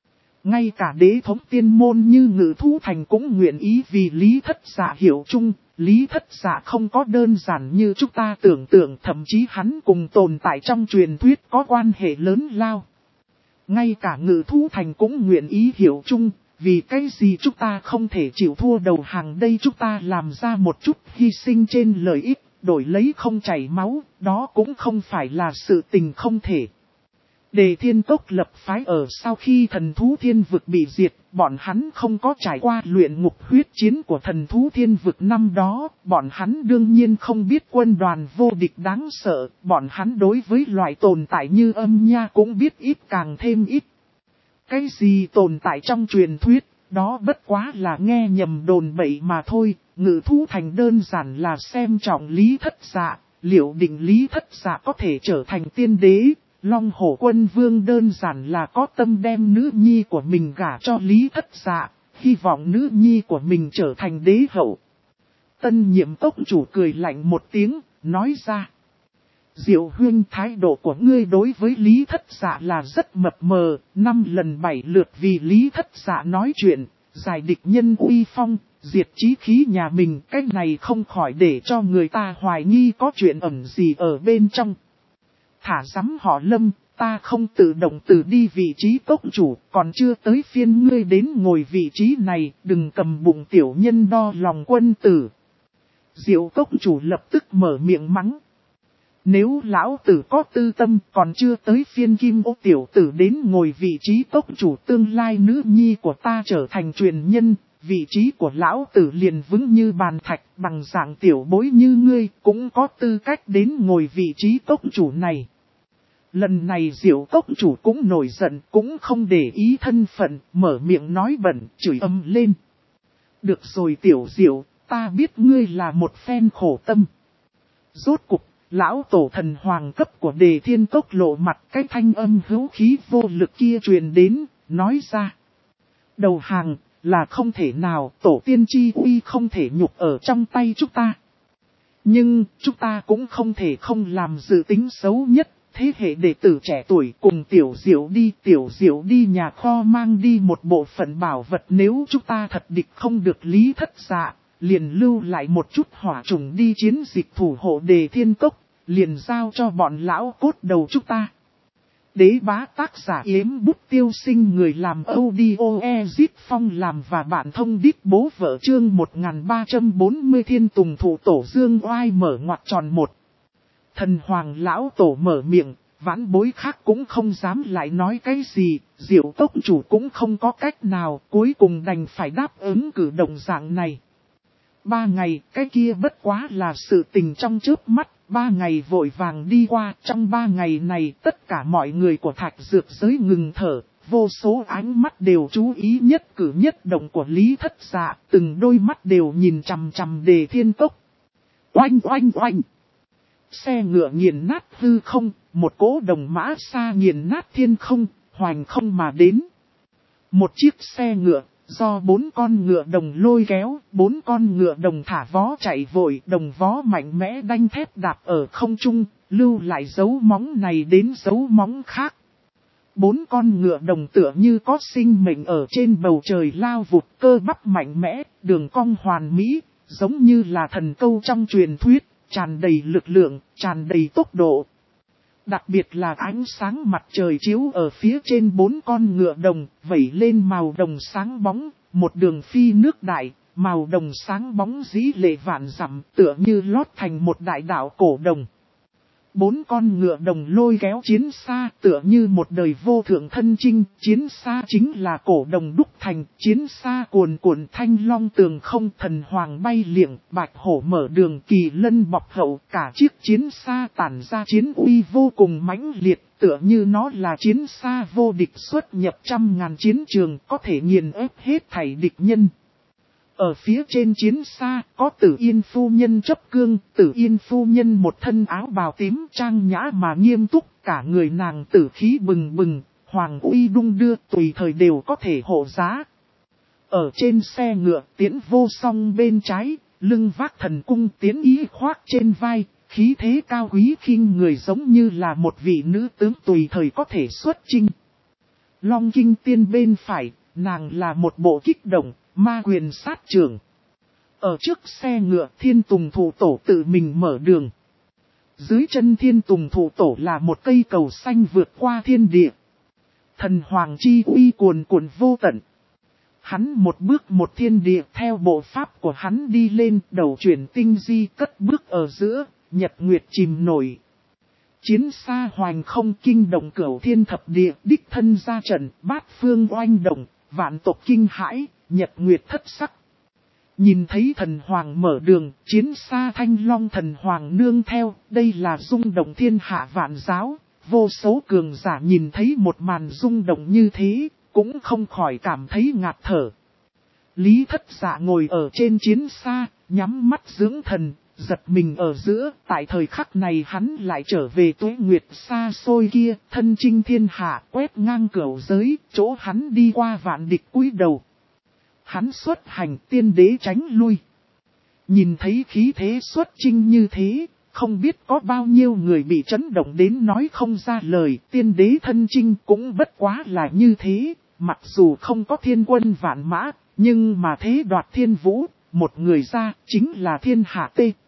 Ngay cả đế thống tiên môn như Ngự Thú Thành cũng nguyện ý vì Lý Thất Dạ hiểu chung, Lý Thất Dạ không có đơn giản như chúng ta tưởng tượng, thậm chí hắn cùng tồn tại trong truyền thuyết có quan hệ lớn lao. Ngay cả Ngự Thú Thành cũng nguyện ý hiểu chung, vì cái gì chúng ta không thể chịu thua đầu hàng đây, chúng ta làm ra một chút hy sinh trên lợi ích, đổi lấy không chảy máu, đó cũng không phải là sự tình không thể. Đề Thiên Cốc lập phái ở sau khi thần thú thiên vực bị diệt, bọn hắn không có trải qua luyện ngục huyết chiến của thần thú thiên vực năm đó, bọn hắn đương nhiên không biết quân đoàn vô địch đáng sợ, bọn hắn đối với loại tồn tại như Âm Nha cũng biết ít càng thêm ít. Cái gì tồn tại trong truyền thuyết, đó bất quá là nghe nhầm đồn bậy mà thôi, Ngự Thú Thành đơn giản là xem trọng Lý Thất Dạ, liệu định Lý Thất Dạ có thể trở thành tiên đế. Long Hổ Quân Vương đơn giản là có tâm đem nữ nhi của mình gả cho Lý Thất Dạ, hy vọng nữ nhi của mình trở thành đế hậu. Tân nhiệm cốc chủ cười lạnh một tiếng, nói ra. Diệu Huyên, thái độ của ngươi đối với Lý Thất Dạ là rất mập mờ, 5 lần 7 lượt vì Lý Thất Dạ nói chuyện, giải địch nhân uy phong, diệt chí khí nhà mình, cái này không khỏi để cho người ta hoài nghi có chuyện ẩn gì ở bên trong. Thả dắm họ Lâm, ta không tự động từ đi vị trí cốc chủ, còn chưa tới phiên ngươi đến ngồi vị trí này, đừng cầm bụng tiểu nhân đo lòng quân tử. Diệu cốc chủ lập tức mở miệng mắng. Nếu lão tử có tư tâm, còn chưa tới phiên Kim Ô tiểu tử đến ngồi vị trí cốc chủ, tương lai nữ nhi của ta trở thành truyền nhân, vị trí của lão tử liền vững như bàn thạch, bằng dạng tiểu bối như ngươi, cũng có tư cách đến ngồi vị trí cốc chủ này. Lần này Diệu cốc chủ cũng nổi giận, cũng không để ý thân phận, mở miệng nói bẩn, chửi ầm lên. Được rồi tiểu Diệu, ta biết ngươi là một phen khổ tâm. Rốt cục, lão tổ thần hoàng cấp của Đề Thiên Cốc lộ mặt, cái thanh âm hữu khí vô lực kia truyền đến, nói ra. Đầu hàng, là không thể nào, tổ tiên chi uy không thể nhục ở trong tay chúng ta. Nhưng, chúng ta cũng không thể không làm dự tính xấu nhất, thế hệ đệ tử trẻ tuổi cùng tiểu Diệu đi nhà kho mang đi một bộ phận bảo vật, nếu chúng ta thật địch không được Lý Thất Dạ, liền lưu lại một chút hỏa trùng đi chiến dịch thủ hộ Đề Thiên Cốc, liền giao cho bọn lão cốt đầu chúng ta. Đế bá tác giả Yếm Bút Tiêu Sinh, người làm audio Ezit Phong làm và bạn thông đít bố vợ, chương 1340 Thiên Tùng Thụ tổ Dương Oai mở ngoặc tròn 1. Thần hoàng lão tổ mở miệng, vãn bối khác cũng không dám lại nói cái gì, Diệu cốc chủ cũng không có cách nào, cuối cùng đành phải đáp ứng cử động dạng này. 3 ngày, cái kia bất quá là sự tình trong chớp mắt, 3 ngày vội vàng đi qua, trong 3 ngày này tất cả mọi người của Thạch Dược giới ngừng thở, vô số ánh mắt đều chú ý nhất cử nhất động của Lý Thất Dạ, từng đôi mắt đều nhìn chằm chằm Đề Thiên Cốc. Oanh oanh oanh! xe ngựa nghiền nát hư không, một cỗ đồng mã xa nghiền nát thiên không, hoành không mà đến. Một chiếc xe ngựa, do 4 con ngựa đồng lôi kéo, 4 con ngựa đồng thả vó chạy vội, đồng vó mạnh mẽ đanh thép đạp ở không trung, lưu lại dấu móng này đến dấu móng khác. 4 con ngựa đồng tựa như có sinh mệnh ở trên bầu trời lao vụt, cơ bắp mạnh mẽ, đường cong hoàn mỹ, giống như là thần câu trong truyền thuyết, tràn đầy lực lượng, tràn đầy tốc độ. Đặc biệt là ánh sáng mặt trời chiếu ở phía trên 4 con ngựa đồng, vẩy lên màu đồng sáng bóng, một đường phi nước đại, màu đồng sáng bóng dĩ lệ vạn dặm, tựa như lót thành một đại đạo cổ đồng. 4 con ngựa đồng lôi kéo chiến xa, tựa như một đời vô thượng thân chinh, chiến xa chính là cổ đồng đúc thành, chiến xa cuồn cuộn thanh long tường không, thần hoàng bay liệng, bạch hổ mở đường, kỳ lân bọc hậu, cả chiếc chiến xa tản ra chiến uy vô cùng mãnh liệt, tựa như nó là chiến xa vô địch xuất nhập trăm ngàn chiến trường, có thể nghiền ép hết thảy địch nhân. Ở phía trên chiến xa có Tử Yên phu nhân chấp cương, Tử Yên phu nhân một thân áo bào tím trang nhã mà nghiêm túc, cả người nàng tử khí bừng bừng, hoàng uy đung đưa tùy thời đều có thể hộ giá. Ở trên xe ngựa Tiễn Vô Song bên trái, lưng vác thần cung Tiễn Ý khoác trên vai, khí thế cao quý khinh người giống như là một vị nữ tướng tùy thời có thể xuất chinh. Long Kinh Tiên bên phải, nàng là một bộ kích động. Ma quyền sát trưởng. Ở trước xe ngựa Thiên Tùng Thụ Tổ tự mình mở đường. Dưới chân Thiên Tùng Thụ Tổ là một cây cầu xanh vượt qua thiên địa. Thần hoàng chi uy cuồn cuộn vô tận. Hắn một bước một thiên địa theo bộ pháp của hắn đi lên, đầu chuyển tinh di cất bước ở giữa, nhật nguyệt chìm nổi. Chiến xa hoành không kinh động cửu thiên thập địa, đích thân ra trận, bát phương oanh động, vạn tộc kinh hãi. Nhật nguyệt thất sắc. Nhìn thấy thần hoàng mở đường, chiến xa thanh long thần hoàng nương theo, đây là rung động thiên hạ vạn giáo. Vô số cường giả nhìn thấy một màn rung động như thế, cũng không khỏi cảm thấy ngạt thở. Lý Thất Dạ ngồi ở trên chiến xa, nhắm mắt dưỡng thần, giật mình ở giữa, tại thời khắc này hắn lại trở về tuế nguyệt xa xôi kia, thân chinh thiên hạ, quét ngang cửu giới, chỗ hắn đi qua vạn địch cúi đầu. Hắn xuất hành tiên đế tránh lui. Nhìn thấy khí thế xuất chinh như thế, không biết có bao nhiêu người bị chấn động đến nói không ra lời. Tiên đế thân chinh cũng bất quá là như thế, mặc dù không có thiên quân vạn mã, nhưng mà thế đoạt thiên vũ, một người ra chính là thiên hạ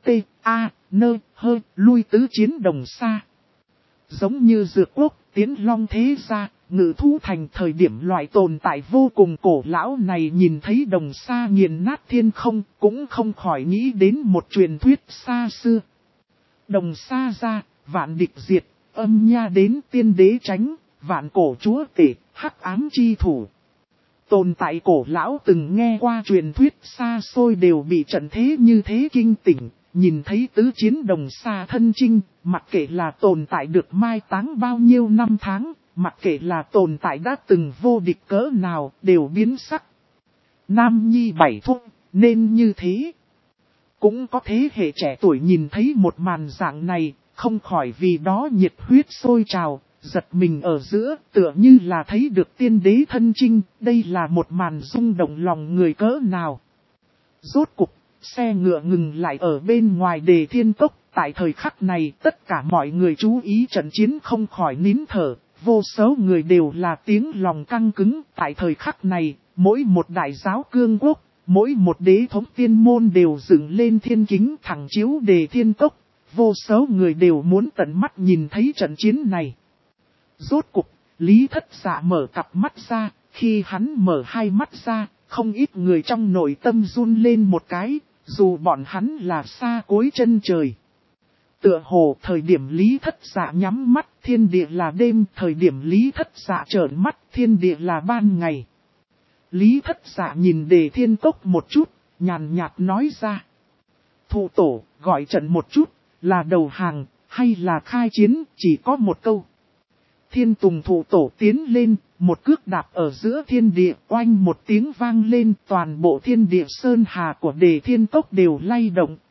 lui tứ chiến đồng xa. Giống như Dược Quốc, Tiến Long thế gia, Ngự Thú Thành thời điểm loại tồn tại vô cùng cổ lão này nhìn thấy đồng xa nghiền nát thiên không, cũng không khỏi nghĩ đến một truyền thuyết xa xưa. Đồng xa ra, vạn địch diệt, âm nha đến tiên đế tránh, vạn cổ chúa tể, hắc ám chi thủ. Tồn tại cổ lão từng nghe qua truyền thuyết xa xôi đều bị trận thế như thế kinh tỉnh. Nhìn thấy tứ chiến đồng xa thân chinh, mặc kệ là tồn tại được mai táng bao nhiêu năm tháng, mặc kệ là tồn tại đã từng vô địch cỡ nào, đều biến sắc. Nam nhi bảy thúc, nên như thế. Cũng có thế hệ trẻ tuổi nhìn thấy một màn dạng này, không khỏi vì đó nhiệt huyết sôi trào, giật mình ở giữa, tựa như là thấy được tiên đế thân chinh, đây là một màn rung động lòng người cỡ nào. Rốt cục. Xe ngựa ngừng lại ở bên ngoài Đề Thiên Cốc, tại thời khắc này tất cả mọi người chú ý trận chiến không khỏi nín thở, vô số người đều là tiếng lòng căng cứng, tại thời khắc này, mỗi một đại giáo cương quốc, mỗi một đế thống tiên môn đều dựng lên thiên kính thẳng chiếu Đề Thiên Cốc, vô số người đều muốn tận mắt nhìn thấy trận chiến này. Rốt cục, Lý Thất Dạ mở cặp mắt ra, khi hắn mở hai mắt ra, không ít người trong nội tâm run lên một cái. Dù bọn hắn là xa cuối chân trời. Tựa hồ thời điểm Lý Thất Dạ nhắm mắt thiên địa là đêm, thời điểm Lý Thất Dạ trợn mắt thiên địa là ban ngày. Lý Thất Dạ nhìn Đề Thiên Cốc một chút, nhàn nhạt nói ra. Thụ tổ, gọi trận một chút, là đầu hàng, hay là khai chiến, chỉ có một câu. Thiên Tùng Thụ tổ tiến lên, một cước đạp ở giữa thiên địa, oanh một tiếng vang lên, toàn bộ thiên địa sơn hà của Đề Thiên Cốc đều lay động,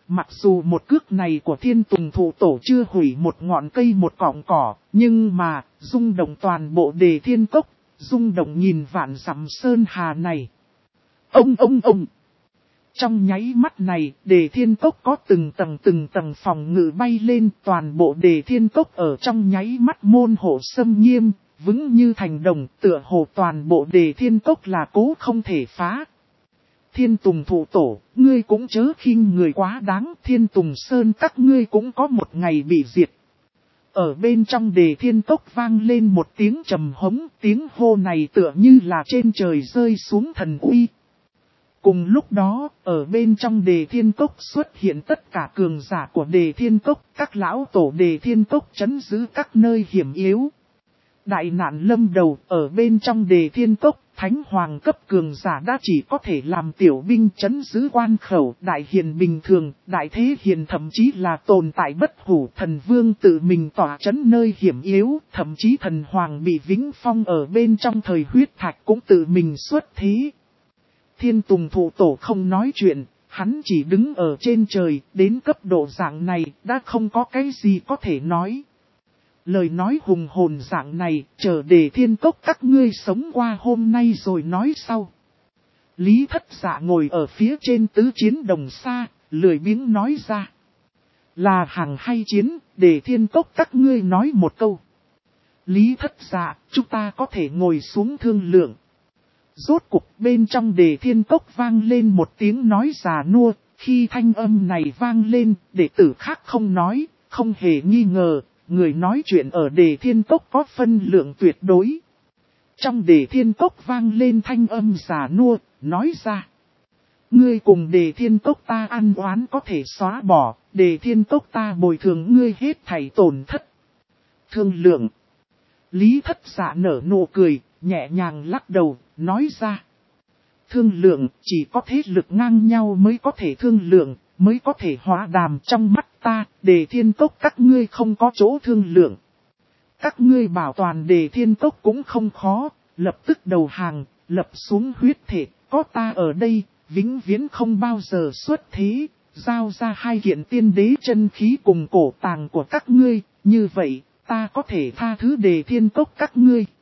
Mặc dù một cước này của Thiên Tùng Thụ Tổ chưa hủy một ngọn cây một cọng cỏ, nhưng mà, rung động toàn bộ Đề Thiên Cốc, rung động nhìn vạn dặm sơn hà này. Ông! Trong nháy mắt này, Đề Thiên Cốc có từng tầng phòng ngự bay lên, toàn bộ Đề Thiên Cốc ở trong nháy mắt môn hộ xâm nghiêm, vững như thành đồng, tựa hồ toàn bộ Đề Thiên Cốc là cố không thể phá. Thiên Tùng Thụ Tổ, ngươi cũng chớ khinh người quá đáng, Thiên Tùng Sơn các ngươi cũng có một ngày bị diệt. Ở bên trong Đề Thiên Cốc vang lên một tiếng trầm hống, tiếng hô này tựa như là trên trời rơi xuống thần uy. Cùng lúc đó, ở bên trong Đề Thiên Cốc xuất hiện tất cả cường giả của Đề Thiên Cốc, các lão tổ Đề Thiên Cốc trấn giữ các nơi hiểm yếu. Đại nạn lâm đầu, ở bên trong Đề Thiên Cốc, Thánh Hoàng cấp cường giả đã chỉ có thể làm tiểu binh trấn giữ quan khẩu, đại hiền bình thường, đại thế hiền thậm chí là tồn tại bất hủ, thần vương tự mình tỏa trấn nơi hiểm yếu, thậm chí thần hoàng bị Vĩnh Phong ở bên trong thời huyết thạch cũng tự mình xuất thế. Thiên Tùng Thụ Tổ không nói chuyện, hắn chỉ đứng ở trên trời, đến cấp độ dạng này, đã không có cái gì có thể nói. Lời nói hùng hồn dạng này, chờ Đề Thiên Cốc các ngươi sống qua hôm nay rồi nói sau. Lý Thất Dạ ngồi ở phía trên tứ chiến đồng xa, lười biếng nói ra. Là hàng hay chiến, Đề Thiên Cốc các ngươi nói một câu. Lý Thất Dạ, chúng ta có thể ngồi xuống thương lượng. Rốt cục bên trong Đề Thiên Cốc vang lên một tiếng nói già nua, khi thanh âm này vang lên, đệ tử khác không nói, không hề nghi ngờ, người nói chuyện ở Đề Thiên Cốc có phân lượng tuyệt đối. Trong Đề Thiên Cốc vang lên thanh âm già nua, nói ra. Ngươi cùng Đề Thiên Cốc ta ăn oán có thể xóa bỏ, Đề Thiên Cốc ta bồi thường ngươi hết thảy tổn thất. Thương lượng. Lý Thất Dạ nở nụ cười, nhẹ nhàng lắc đầu, nói ra. Thương lượng, chỉ có thế lực ngang nhau mới có thể thương lượng, mới có thể hóa đàm trong mắt ta, Đề Thiên Cốc các ngươi không có chỗ thương lượng. Các ngươi bảo toàn Đề Thiên Cốc cũng không khó, lập tức đầu hàng, lập xuống huyết thể, có ta ở đây, vĩnh viễn không bao giờ xuất thế, giao ra 2 kiện tiên đế chân khí cùng cổ tàng của các ngươi, như vậy, ta có thể tha thứ Đề Thiên Cốc các ngươi.